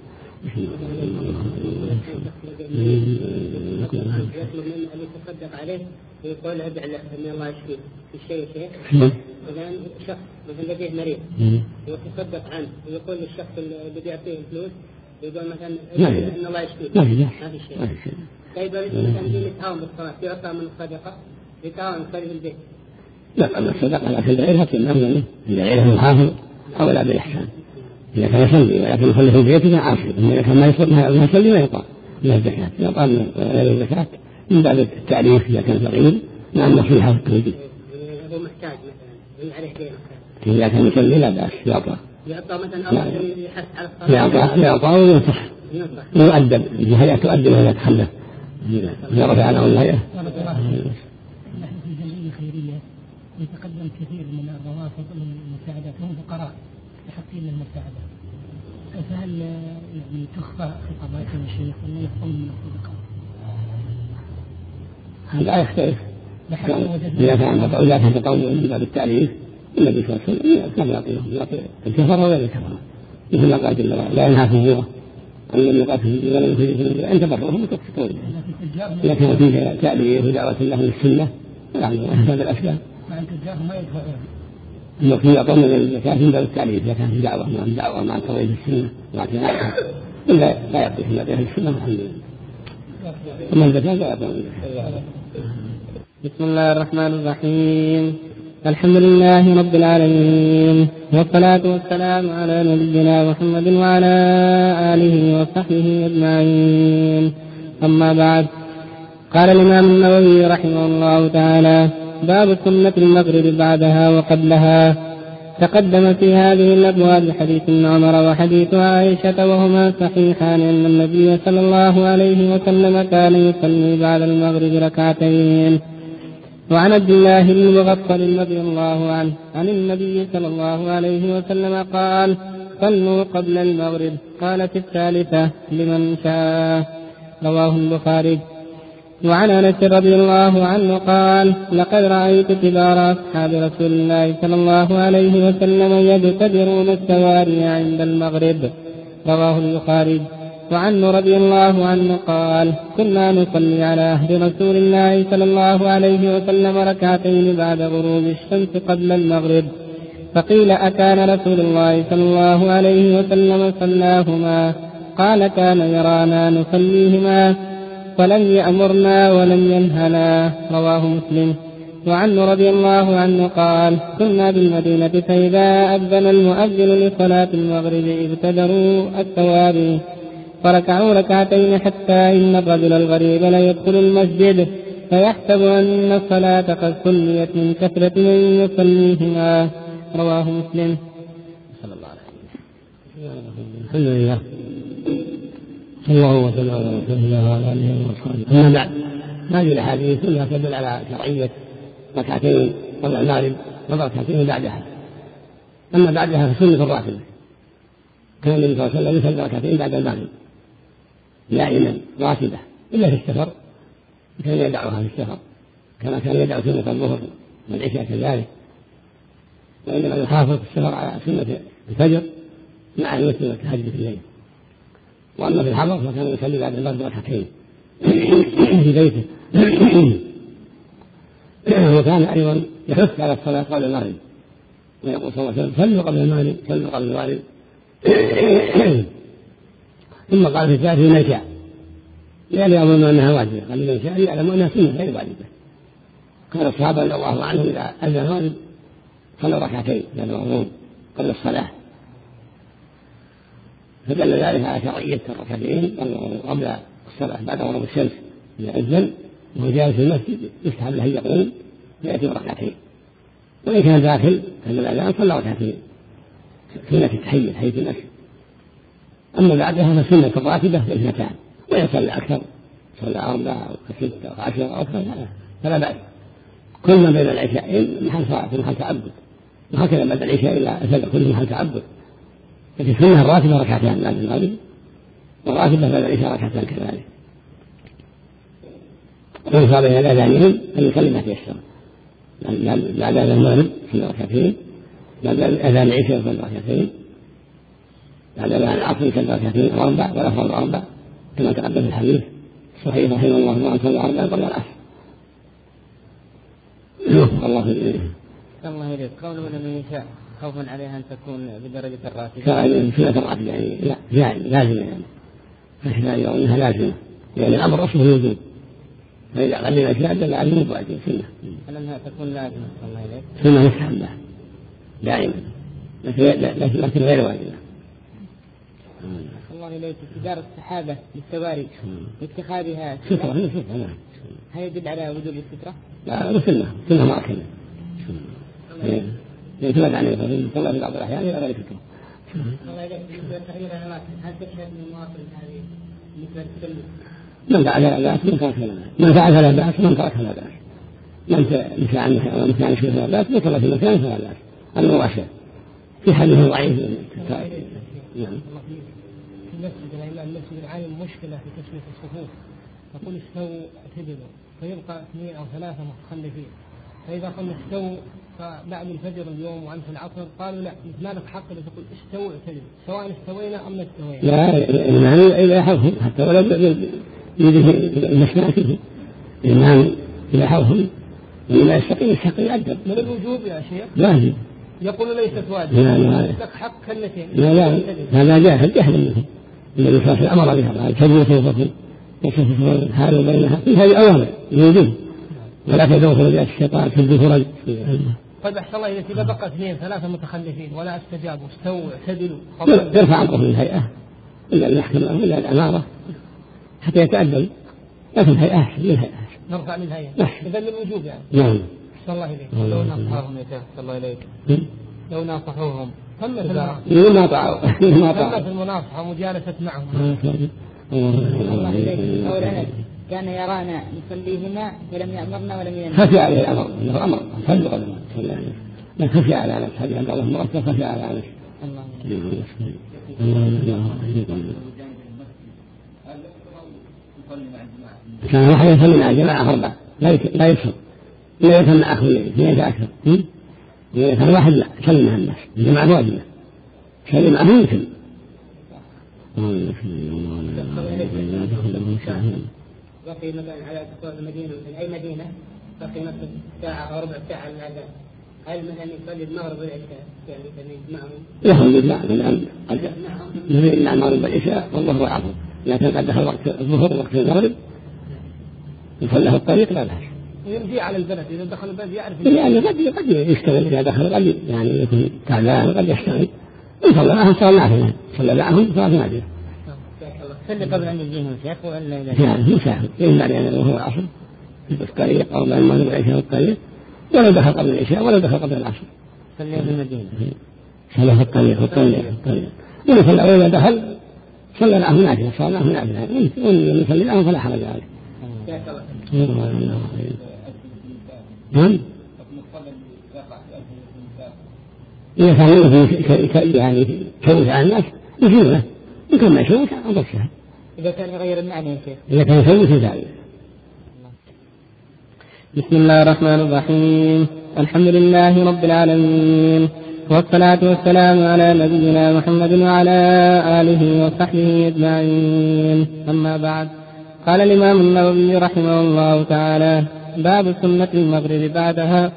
يطلب أن يتصدق عليه ويقول ادع له أن الله يشفيه في شيء شيء مثلا شخص مثلا لديه مريض ويتصدق عنه ويقول للشخص الذي يعطيه الفلوس يقول مثلا أن الله يشفيه ما في شيء. طيب مثلا يتعاون بالصلاة يعطى من الصدقة يتعاون يصلي في البيت. لا أما الصدقة لكن العيلة كنا إذا عيلة محافظ أو لا بالإحسان إذا كان يصلي ولكن يصلي في البيت إذا عاصي أما إذا كان ما يصلي ما يصلي ما يقع من الزكاة يقع من الزكاة من بعد التعريف إذا كان فقير نعم نصيحة في البيت. هو محتاج مثلا عليه دين إذا كان يصلي لا بأس يعطى يعطى مثلا أو يحث على الصلاة يعطى يعطى وينصح ويؤدب الهيئة تؤدب ولا تخلف إذا رفع عنه الهيئة. نحن في جمعية خيرية يتقدم كثير من الروافض المساعدات هم فقراء يحقين المساعدة فهل يعني تخفى خطاباتهم يا شيخ ولا يخفون من الصدقات؟ لا يختلف إذا كان إذا كان تطوع من باب التعريف النبي صلى الله عليه وسلم كان يعطيهم يعطي الكفر ولا الكفر مثل ما قال جل وعلا لا ينهاكم الله أن لم يقاتلوا ولا ينفذوا أن تبرهم وتقسطوا إذا كان فيه تأليف ودعوة الله للسنة يعني هذا الأسباب مع التجار ما يدفعون المكين يعطون من الزكاة من باب التعريف إذا كان في دعوة مع الدعوة مع تضعيف السنة مع اعتناقها إلا لا يعطيه من باب السنة الحمد لله أما الزكاة لا يعطون الزكاة. بسم الله الرحمن الرحيم الحمد لله رب العالمين والصلاة والسلام على نبينا محمد وعلى آله وصحبه أجمعين أما بعد قال الإمام النووي رحمه الله تعالى باب سنة المغرب بعدها وقبلها. تقدم في هذه الأبواب حديث ابن عمر وحديث عائشة وهما صحيحان أن النبي صلى الله عليه وسلم كان يصلي بعد المغرب ركعتين. وعن عبد الله بن مغفل رضي الله عنه عن النبي صلى الله عليه وسلم قال صلوا قبل المغرب قال في الثالثة لمن شاء رواه البخاري. وعن أنس رضي الله عنه قال لقد رأيت كبار أصحاب رسول الله صلى الله عليه وسلم يبتدرون السواري عند المغرب رواه البخاري. وعنه رضي الله عنه قال كنا نصلي على عهد رسول الله صلى الله عليه وسلم ركعتين بعد غروب الشمس قبل المغرب فقيل أكان رسول الله صلى الله عليه وسلم صلاهما قال كان يرانا نصليهما ولم يأمرنا ولم ينهنا رواه مسلم. وعنه رضي الله عنه قال كنا بالمدينة فإذا أذن المؤذن لصلاة المغرب ابتدروا الثوابي فركعوا ركعتين حتى إن الرجل الغريب لا يدخل المسجد فيحسب أن الصلاة قد صليت من كثرة من يصليهما. رواه مسلم. صلى الله عليه وسلم. الحمد لله صلى الله وسلم على رسول الله وعلى آله وصحبه. أما بعد، هذه الأحاديث كلها تدل على شرعية ركعتين قبل المغرب وركعتين بعدها. أما بعدها فسنة الراتبة، كان النبي صلى الله عليه وسلم يصلي ركعتين بعد المغرب دائما راتبة إلا في السفر، كان يدعوها في السفر كما كان يدعو سنة الظهر والعشاء كذلك، وإنما يحافظ في السفر على سنة الفجر مع سنة التهجد في الليل. وأما في الحضر فكان يصلي بعد المغرب ركعتين في بيته. وكان أيضا يحث على الصلاة قبل المغرب ويقول صلى الله عليه وسلم صلوا قبل المغرب صلوا قبل المغرب. ثم قال في الثالث من شاء، لأن يظن أنها واجبة، قال من شاء يعلم أنها سنة غير واجبة. كان الصحابة رضي الله عنهم إذا أذن المغرب صلوا ركعتين قبل الصلاة، فدل ذلك على شرعية الركعتين قبل الصلاة بعد غروب الشمس. إذا أذن وهو جالس في المسجد يستحب له يقوم فيأتي ركعتين، وإن كان داخل قبل الأذان صلى ركعتين سنة التحية تحية المسجد. أما بعدها فسنة الراتبة اثنتان، وإن صلى أكثر صلى أربعة أو ستة أو عشرة أو أكثر فلا بأس، كل ما بين العشاءين محل صلاة محل تعبد، وهكذا بعد العشاء إلى الفجر كل محل تعبد. لكن السنة الراتبة ركعتان بعد المغرب، والراتبة بعد العشاء ركعتان كذلك. ويصاب إلى الأذانهم أن يصلي ما تيسر، بعد أذان المغرب صلى ركعتين، بعد أذان العشاء صلى ركعتين، بعد أذان العصر صلى ركعتين أو أربع، والأفضل أربع كما تقدم في الحديث الصحيح رحمه الله أن صلى أربع قبل العصر. الله إليه. الله إليك. قول من يشاء خوفا عليها أن تكون بدرجة الراتبة. كان سنة الراتبة يعني لا جائز لازمة يعني، فإحنا يرونها لازمة يعني الأمر أصله الوجوب، فإذا قلل الأشياء دل على الوجوب واجب سنة. فلنها تكون لازمة. الله إليك. سنة مستحبة دائما لكن غير واجبة. الله إليك. تجارة السحابة للسواري واتخاذها سترة هي سترة نعم. هل يدل على وجوب السترة؟ لا سنة سنة مؤكدة يعتمد عليه صلى في بعض الأحيان إلى ذلك الكلام. الله إليك. تغيير الأماكن هل تشهد من المواصل هذه مثل السلم؟ من فعل لا بأس من ترك لا بأس، من فعل لا بأس من ترك لا بأس، من نسى عنه من كان يشبه لا بأس من صلى في المكان فلا بأس. المباشر في حديث ضعيف. نعم. في المسجد الإمام المسجد العالم مشكلة في تسمية الصفوف، يقول استووا اعتدلوا فيبقى اثنين أو ثلاثة متخلفين، فإذا قلنا استووا فبعد الفجر اليوم وأنت العصر قالوا لا ما لك حق إذا تقول استووا اعتدلوا سواء استوينا أم استوينا. لا الإمام يلاحظهم حتى ولو يده المشناكه، الإمام يلاحظهم ولا يستقيم الحق يؤدب. من الوجوب يا شيخ؟ واجب. يقول ليست واجب. لا لا لك حق كلمتين. لا لا هذا جاهل جهل منهم. النبي صلى الله عليه وسلم أمر بها قال كبروا صوتكم وصفوا حالوا بينها، هذه أوامر يوجب ولا تدعوا خرجات الشيطان تبدو فرج. طيب أحسن الله إذا بقى اثنين ثلاثة متخلفين ولا استجابوا استووا اعتدلوا يرفع أمره الهيئة إلا المحكمة إلا الأمارة حتى يتأدب، لكن الهيئة أحسن للهيئة نرفع للهيئة. إذا للوجوب يعني. نعم. أحسن الله إليك. لو نصحوهم يا شيخ أحسن الله إليك. لو نصحوهم ثم في ما طاعوا ما طاعوا في المناصحة ومجالسة معهم. الله إليك. كان يرانا نصليهما ولم يأمرنا ولم ينهى. خفي عليه الأمر، إنه أمر صدق قدما صلى عليه ما خفي على نفسه هذه عند الله مرتب خفي على نفسه. الله كان واحد يصلي مع الجماعة أربعة لا يكثر لا يكثر مع أخو الليل اثنين أكثر. إذا كان واحد لا يصلي مع الناس الجماعة واجبة يصلي معهم يمكن. بقي مثلا على تقوى المدينة مثل أي مدينة بقي مثلا ساعة أو ربع ساعة من الأذان، هل مثلا يصلي المغرب والعشاء يعني معهم؟ يخرج لا الآن قد يريد عن المغرب والعشاء والله أعلم، لكن قد دخل وقت الظهر وقت المغرب يصلي الطريق لا بأس. ويمشي على البلد إذا دخل البلد يعرف يعني قد قد يشتغل إذا دخل قد يعني يكون تعبان قد يشتغل إن صلى معهم صلى معهم صلى معهم صلى معهم. يصلي قبل أن يجيهم الشيخ ولا إذا يعني مسافر إما لأنه هو العصر في الطريق أو ما المغرب والعشاء في الطريق، ولو دخل قبل العشاء ولو دخل قبل العصر صلي في المدينة صلى في الطريق في الطريق في الطريق وإذا صلى وإذا دخل صلى معه نافلة صلى معه نافلة وإن يصلي معه فلا حرج عليه. نعم إذا كان يؤذي يعني يشوش على الناس يشوشه يمكن ما يشوش أنظر سهل. إذا كان يغير المعنى يا شيخ إذا كان يشوش يزعل. بسم الله الرحمن الرحيم. الحمد لله رب العالمين والصلاة والسلام على نبينا محمد وعلى آله وصحبه أجمعين. أما بعد، قال الإمام النووي رحمه الله تعالى: باب سنة المغرب بعدها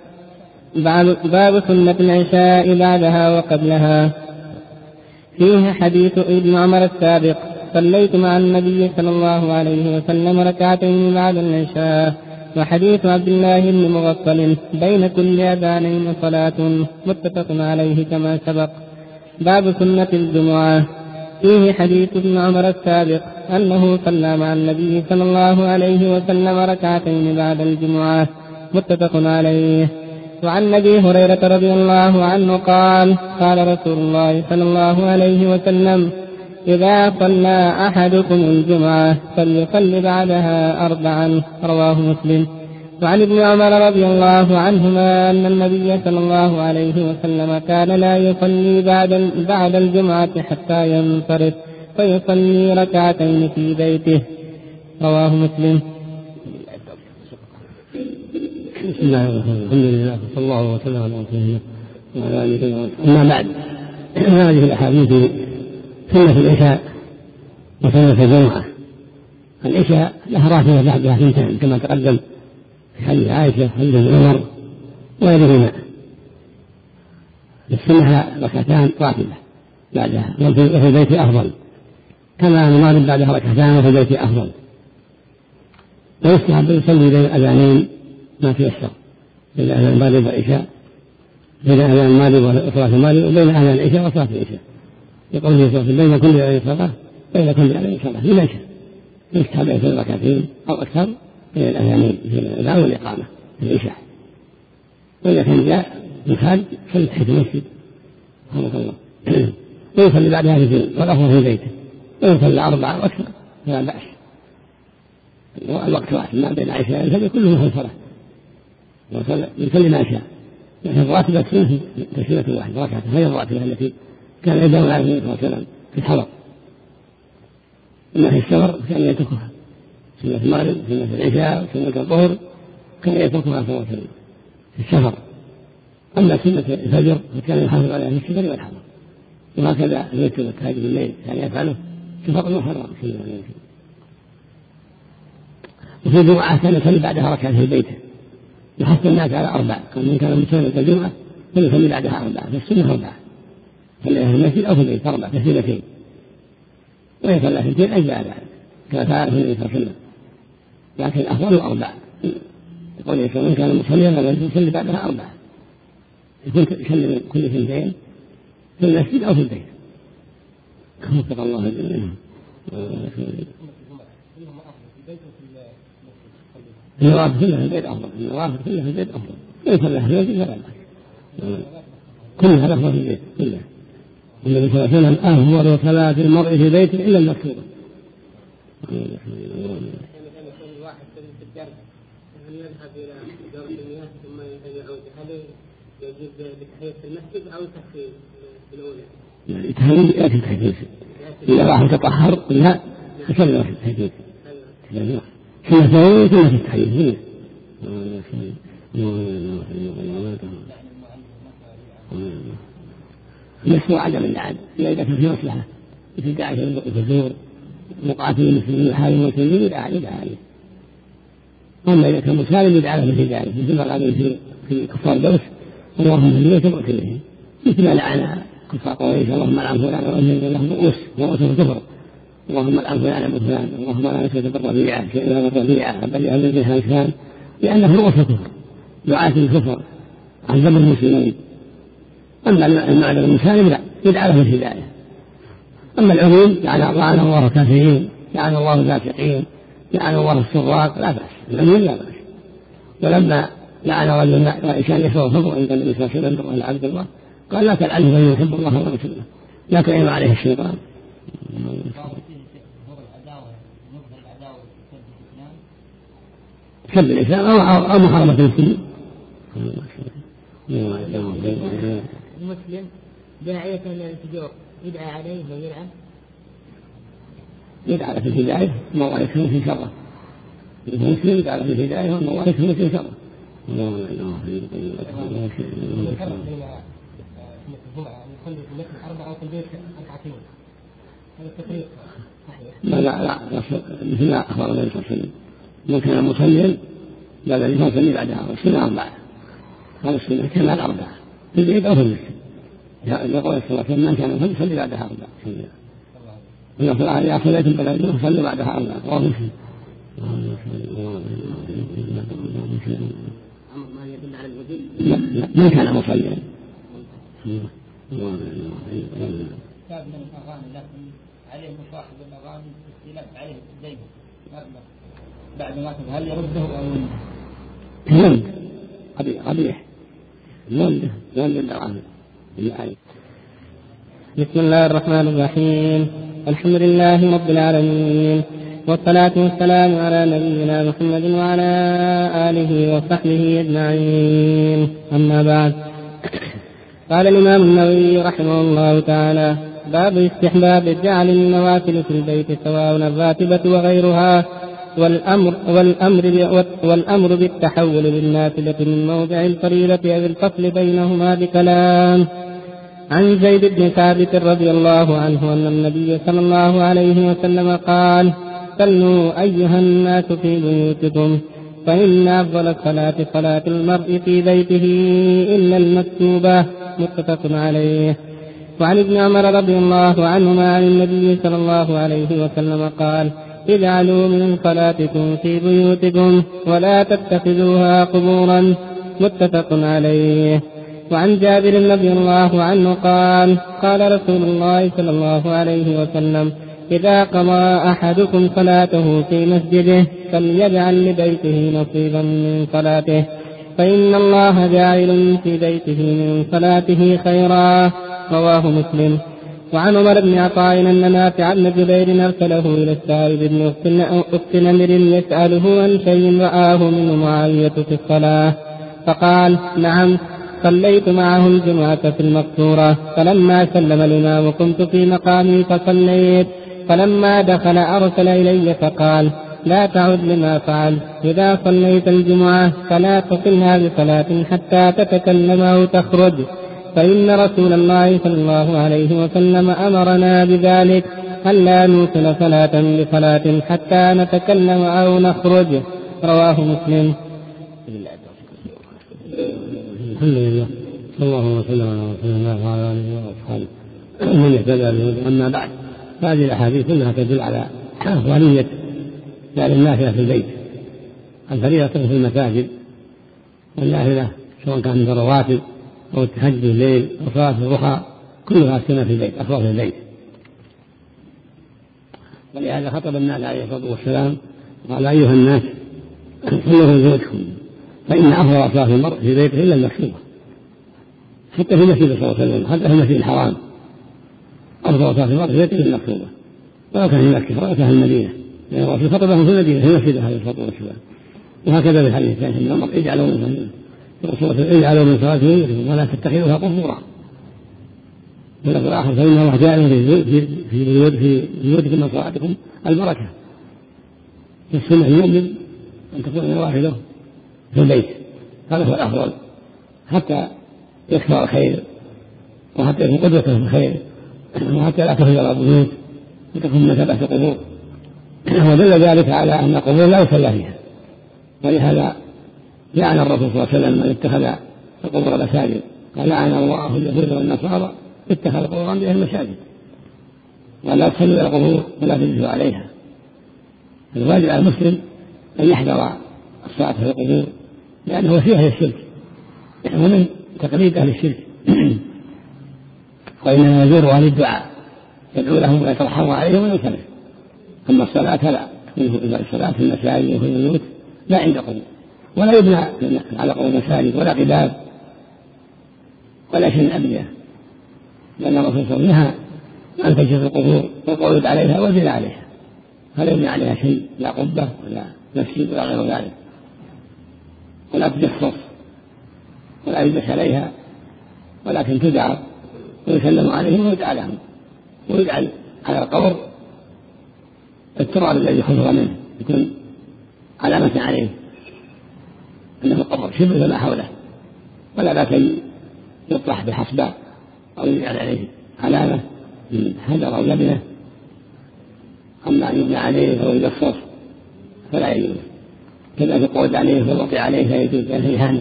باب سنة العشاء بعدها وقبلها. فيه حديث ابن عمر السابق: صليت مع النبي صلى الله عليه وسلم ركعتين بعد العشاء. وحديث عبد الله بن مغفل: بين كل أذانين صلاة، متفق عليه كما سبق. باب سنة الجمعة. فيه حديث ابن عمر السابق أنه صلى مع النبي صلى الله عليه وسلم ركعتين بعد الجمعة، متفق عليه. وعن أبي هريرة رضي الله عنه قال: قال رسول الله صلى الله عليه وسلم: إذا صلى أحدكم الجمعة فليصل بعدها أربعا، رواه مسلم. وعن ابن عمر رضي الله عنهما أن النبي صلى الله عليه وسلم كان لا يصلي بعد بعد الجمعة حتى ينصرف فيصلي ركعتين في بيته، رواه مسلم. بسم الله الرحمن الرحيم. الحمد لله صلى الله وسلم على رسول الله وعلى آله وصحبه. أما بعد، هذه الأحاديث في سنة العشاء وسنة الجمعة. العشاء لها راتبة بعدها ثنتان كما تقدم في حديث عائشة حديث عمر وغيرهما. السنة ركعتان راتبة بعدها، وفي البيت أفضل، كما المغرب بعدها ركعتان وفي البيت أفضل. ويستحب يصلي بين الأذانين ما تيسر، بين أذان المغرب والعشاء، بين أذان المغرب وصلاة المغرب، وبين أذان العشاء وصلاة العشاء. يقول في صلاة بين كل أذان صلاة بين كل أذان صلاة لمن شاء، يستحب يصلي ركعتين أو أكثر بين الأذانين في الأذان والإقامة في العشاء. وإذا كان جاء من خارج صلي تحت المسجد رحمه الله، ويصلي بعدها في البيت والأفضل في بيته، ويصلي أربعة وأكثر فلا بأس. الوقت واحد ما بين العشاء والفجر كله صلاة، يصلي ما شاء، لكن الراتبة تسليمة واحدة ركعة هي الراتبة التي كان يدعو عليه الصلاة والسلام في الحضر. أما في السفر كان يتركها، سنة المغرب سنة العشاء سنة الظهر كان يتركها صلى الله عليه وسلم في السفر. أما سنة الفجر فكان يحافظ عليها في السفر والحضر، وهكذا الوتر والتهجد بالليل كان يفعله سفر محرم. وفي الجمعة كان يصلي بعدها ركعة في بيته، يحث الناس على أربع، من كان متسلل الجمعة فليصلي بعدها أربعة، فالسنة أربعة، صليها في المسجد أو في البيت أربعة تسليمتين، ويصلى اثنتين أجزاء ذلك كما فعل النبي صلى الله عليه وسلم، لكن الأفضل أربعة. يقول من كان مصليا فليصلي بعدها أربعة، يكون يصلي كل اثنتين في المسجد أو في البيت. وفق الله جميعا. النوافل كلها في البيت أفضل، النوافل كلها في البيت أفضل، يصلى في البيت فلا بأس، كلها أفضل في البيت كلها. النبي صلى الله عليه وسلم أفضل صلاة المرء في بيته إلا المكتوبة. الواحد في الدرس أن يذهب إلى دورة المياه ثم يعود، هل يجب بتحية المسجد أو تحية الأولى؟ تحية لكن تحية إذا راح يتطهر لا يصلي واحد تحية سنتين سنة التحية. مشروع عدم العاد إذا كان في مصلحة مثل داعش الجزور مقاتل المسلمين وحال المسلمين يدعى يدعى عليه. أما إذا كان مسالم يدعى له مثل ذلك، مثل ما قالوا في كفار دوس اللهم هديه تبعث مثل ما لعن كفار قريش اللهم لعن فلان وأنزل لهم رؤوس ورؤوس الكفر، اللهم لعن فلان أبو فلان، اللهم لا نسيت بالربيعة شيئا بالربيعة بل يهل بها الإنسان لأنه رؤوس الكفر دعاة الكفر عذب المسلمين. أما المعنى المسالم لا يدعى له في ذلك. أما العموم يعني لعن الله الكافرين، لعن الله الفاسقين، لعن الله السراق، لا بأس، العموم لا بأس. ولما لعن رجل عائشة يشرب الخمر عند النبي صلى الله عليه وسلم إلى عبد الله قال لا تلعنه فإنه يحب الله ورسوله، لا تعين عليه الشيطان. سب الإسلام أو محاربة المسلمين. المسلم داعية للفجور يدعى عليه ويلعن، يدعى في الهداية ما الله يكفيه في شره، المسلم يدعى في الهداية وما الله يكفيه في شره. لا لا لا مثل ما أخبر النبي صلى الله عليه وسلم من كان مصليا لا بل يصلي بعدها والسنة أربعة، هذا السنة كما الأربعة في البيت أو في المسجد. يقول صلى الله عليه وسلم من كان مصلي يصلي بعدها أربعة، ويقول إذا صليتم فلا يصلي بعدها أربعة، رواه مسلم. من كان مصليا كتاب من الأغاني لكن عليه مصاحب الأغاني استيلاء عليه الدين بعد ما هل يرده أو يرد؟ قبيح قبيح يرد يرد الأغاني. بسم الله الرحمن الرحيم، الحمد لله رب العالمين، والصلاة والسلام على نبينا محمد وعلى آله وصحبه أجمعين، أما بعد. قال الإمام النووي رحمه الله تعالى: باب استحباب جعل النوافل في البيت سواء الراتبة وغيرها، والأمر, والأمر, والأمر بالتحول للنافلة من موضع الفريضة أو الفصل بينهما بكلام. عن زيد بن ثابت رضي الله عنه أن النبي صلى الله عليه وسلم قال: صلوا أيها الناس في بيوتكم، فإن أفضل الصلاة صلاة المرء في بيته إلا المكتوبة، متفق عليه. وعن ابن عمر رضي الله عنهما عن النبي صلى الله عليه وسلم قال: اجعلوا من صلاتكم في بيوتكم ولا تتخذوها قبورا، متفق عليه. وعن جابر رضي الله عنه قال: قال رسول الله صلى الله عليه وسلم: إذا قضى أحدكم صلاته في مسجده فليجعل لبيته نصيبا من صلاته، فإن الله جاعل في بيته من صلاته خيرا، رواه مسلم. وعن عمر بن عطاء أن نافع بن جبير أرسله إلى السائب بن أخت نمر يسأله عن شيء رآه من معاوية في الصلاة، فقال: نعم، صليت معه الجمعة في المقصورة، فلما سلم الإمام قمت في مقامي فصليت، فلما دخل أرسل إلي فقال: لا تعد لما فعل، إذا صليت الجمعة فلا تصلها بصلاة حتى تتكلم أو تخرج، فإن رسول الله صلى الله عليه وسلم أمرنا بذلك، ألا نوصل صلاة بصلاة حتى نتكلم أو نخرج، رواه مسلم. الحمد لله، صلى الله وسلم على رسول الله وعلى آله وأصحابه من اهتدى بهداه. أما بعد، هذه الأحاديث كلها تدل على أفضلية جعل النافلة في البيت، الفريضة في المساجد، والنافلة سواء كان من الرواتب أو التهجد الليل أو صلاة الضحى كلها سنة في البيت، أفضل في البيت. ولهذا خطب الناس عليه الصلاة والسلام قال: أيها الناس صلوا في بيوتكم، فإن أفضل صلاة المرء في بيته إلا المكتوبة. حتى في المسجد صلى الله عليه وسلم، حتى في المسجد الحرام أفضل صلاة المرء في بيته إلا المكتوبة، ولو كان في مكة ولو كان في المدينة، لأن الرسول خطبهم في المدينة في مسجده عليه الصلاة والسلام. وهكذا في الحديث الثاني: إن الأمر اجعلوا من اجعلوا من صلاة بيوتكم ولا تتخذوها قبورا. واللفظ الآخر: فإن الله جاعل في بيوتكم من صلاتكم البركة. في السنة المؤمن أن تكون نوافله في البيت، هذا هو الأفضل، حتى يكثر الخير وحتى يكون قدوة في الخير، وحتى لا تخرج على البيوت وتكون مثابة القبور. ودل ذلك على أن القبور لا يصلى فيها، ولهذا لعن الرسول صلى الله عليه وسلم من اتخذ القبور مساجد، قال: لعن الله اليهود والنصارى اتخذ قبور أنبيائهم مساجد. ولا تصلوا إلى القبور ولا تجلسوا عليها. الواجب على المسلم أن يحذر الصلاة في القبور، لأنه وسيلة للشرك ومن تقليد أهل الشرك، وإنما يزور أهل الدعاء يدعو لهم ويترحم عليهم وينصرف. أما الصلاة فلا، الصلاة في المساجد وفي البيوت لا عند قبور، ولا يبنى على قبور المساجد ولا قباب ولا شيء أبنية، لأن الرسول صلى الله عليه وسلم نهى أن تجلس القبور والقعود عليها والبناء عليها، فلا يبنى عليها شيء، لا قبة ولا مسجد ولا غير ذلك، ولا تجصص ولا يلبس عليها، ولكن تدعى ويسلم عليهم ويدعى لهم، ويجعل على القبر التراب الذي خلق منه يكون علامة عليه أنه القبر شبه ما حوله، ولا لا كي يطرح بحسبة أو يجعل عليه علامة من حجر أو لبنة. أما أن يبنى عليه أو يجصص فلا يجوز، كذا يقعد عليه ويوقع عليه فيجوز أن يهانه.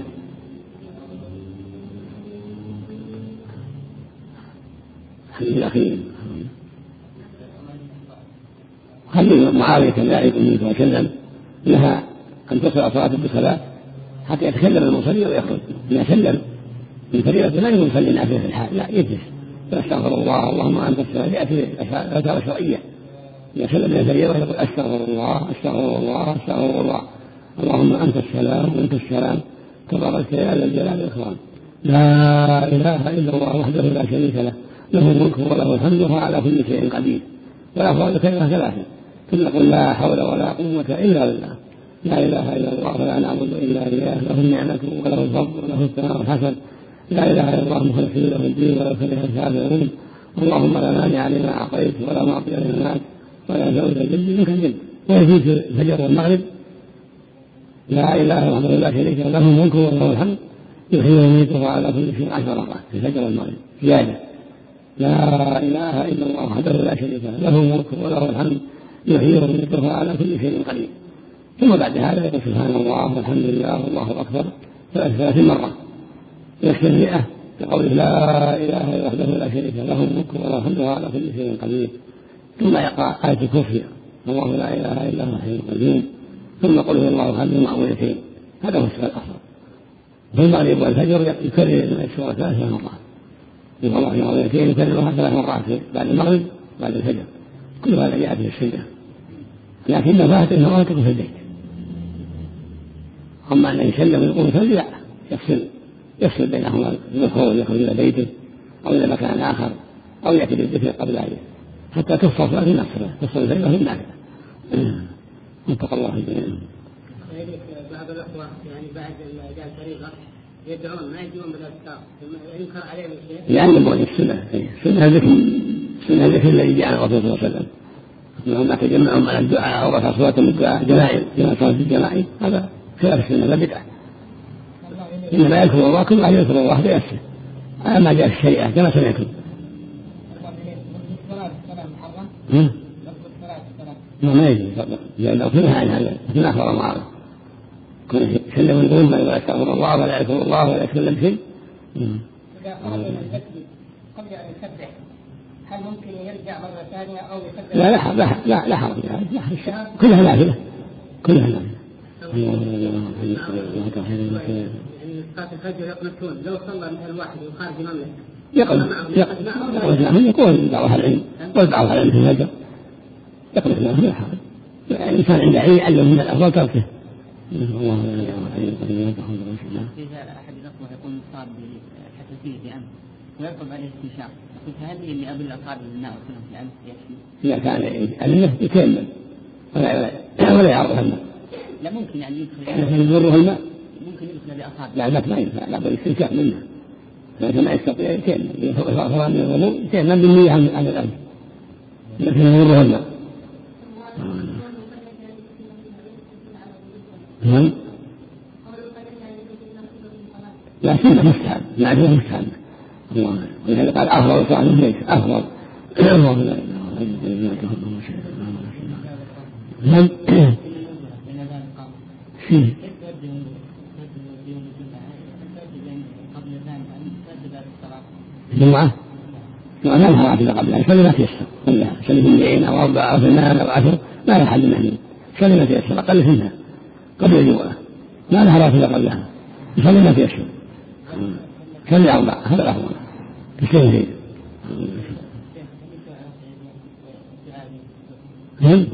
الحديث الأخير خلي معاوية كذلك النبي صلى الله عليه وسلم نهى أن تصل صلاة بصلاة حتى يتكلم المصلي ويخرج. إذا سلم من فريضة لا يكون يصلي نافلة في الحال، لا يجلس فاستغفر الله اللهم أنت السلام، يأتي الأذكار الشرعية. إذا سلم من الفريضة يقول أستغفر الله أستغفر الله أستغفر الله اللهم أنت السلام وأنت السلام تبارك يا ذا الجلال والإكرام، لا إله إلا الله وحده لا شريك له له الملك وله الحمد وهو على كل شيء قدير. ويقول كلمة ثلاثة ثم قل لا حول ولا قوة إلا بالله، لا إله إلا الله ولا نعبد إلا إياه له النعمة وله الفضل وله الثناء الحسن، لا إله إلا الله مخلصين له الدين ولو كره الكافرون، اللهم لا مانع لما أعطيت ولا معطي لما منعت ولا زوج الجد منك الجد. ويزيد الفجر والمغرب لا إله إلا الله لا شريك له له الملك وله الحمد يحيي ويميت وهو على كل شيء عشر مرات في الفجر والمغرب زيادة، لا إله إلا الله وحده لا شريك له له الملك وله الحمد يحيي ويميت وهو على كل شيء قدير. ثم بعد هذا يقول سبحان الله والحمد لله والله أكبر ثلاثين مرة، يكفي المئة بقوله لا إله إلا وحده لا شريك له له الملك وله الحمد وهو على كل شيء قدير. ثم يقرأ آية الكرسي الله لا إله إلا هو الحي القيوم، ثم قل هو الله أحد المعوذتين. هذا هو السؤال الأفضل. في المغرب والفجر يكرر السورة ثلاث مرات، يقول الله المعوذتين يكررها ثلاث مرات بعد المغرب بعد الفجر، كل هذا جاء في السنة، لكن فات انه لا تكون في البيت. اما ان يسلم ويقوم يصلي لا، يفصل يفصل بينهما، يدخل يخرج الى بيته او الى مكان اخر او ياتي بالذكر قبل ذلك حتى تفصل صلاه النافله، تفصل الليل وهي النافله. اتق الله الجميع. بعض الاخوه يعني بعد ما جاء الفريضه يدعون ما يجون بالاذكار، ينكر عليهم الشيء يعني نبغى السنه، السنه ذكر السنه ذكر الذي جاء عن الرسول صلى الله عليه وسلم، انهم تجمعهم على الدعاء او رفع صوتهم بالدعاء جماعي كما صلاه الجماعي، هذا خلاف السنه لا بدعه. انما يذكر الله كل واحد يذكر الله بنفسه على ما جاء في الشريعه كما سمعتم. ما ما يجوز لأنه كلها عن هذا كما أخبر معاذ كل يسلم ويقول ما يقول أستغفر الله ولا يذكر الله ولا يتكلم شيء. إذا خرج من المسجد قبل أن يسبح هل ممكن يرجع مرة ثانية أو يسبح؟ لا لا لا لا لا حرج، كلها نافلة كلها نافلة. يعني صلاة الفجر يقنطون لو صلى مثل الواحد وخارج مملكة يقنط يقنط يقول بعض أهل العلم يقول بعض أهل العلم في الفجر يقنط له لا حرج، يعني الإنسان عند علم يعلم من الأفضل تركه. الله لا إله إلا الله. إذا أحد الأخوة يكون مصاب بحساسية في أنف ويطلب عليه استنشاق، فهل اللي قبل الأصابع بالماء وكلهم في الأنف يكفي؟ إذا كان علمه يتيمم ولا ولا يعرض الماء. لا ممكن يعني يدخل يعني يضره الماء ممكن يدخل بأصابع. لا الماء ما ينفع، لا بد استنشاق منه، فإذا ما يستطيع يتيمم يفرغ من الوضوء يتيمم بالنية عن عن الأنف، لكن يضره الماء. نعم لا سنة مستحب معرفة مستحب الله، ولهذا قال أفضل صلاة ليس أفضل الله لا إله إلا الله. نعم الجمعة لا نهار إذا قبلها يصلي ما تيسر، كلها يصلي بالليل أو أربعة أو ثمان أو عشر ما له حد منه، يصلي ما تيسر أقل منها قبل الجمعة ما لها راتب قبلها يصلي ما تيسر، صلي أربعة هذا الأفضل تسلم فيه. من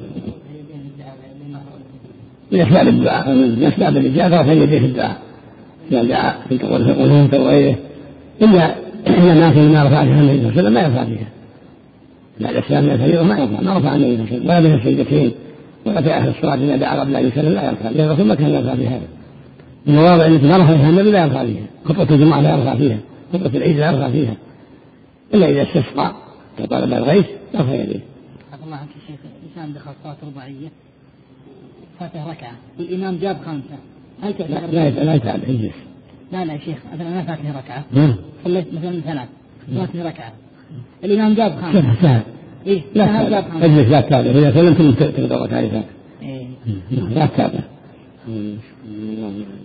من أسباب الدعاء من أسباب الإجابة رفع يديه في الدعاء في الدعاء في القنوت وغيره إلا إلا ما في ما رفع فيها النبي صلى الله عليه وسلم ما يرفع فيها لا الإسلام من الفريضة ما يرفع ما رفع النبي صلى الله عليه وسلم ولا بين السجدتين ولا في آخر الصلاة إذا دعا قبل أن يسلم لا يرفع لأن الرسول ما كان يرفع فيها المواضع التي ما رفع فيها النبي لا يرفع فيها خطبة الجمعة لا يرفع فيها خطبة العيد لا يرفع فيها إلا إذا استسقى كطلب الغيث يرفع يديه. عفى الله عنك الشيخ الإنسان دخل صلاة رباعية فاته ركعة والإمام جاب خامسة هل تعتبر؟ لا لا يتعب يجلس. لا لا يا شيخ مثلا أنا فاتني ركعة صليت مثلا ثلاث فاتني ركعة الإمام جاب خامسة سهل إيه لا جاب خامسة اجلس لا تتابع إذا سلمت تقدر ثالثا إيه لا تتابع.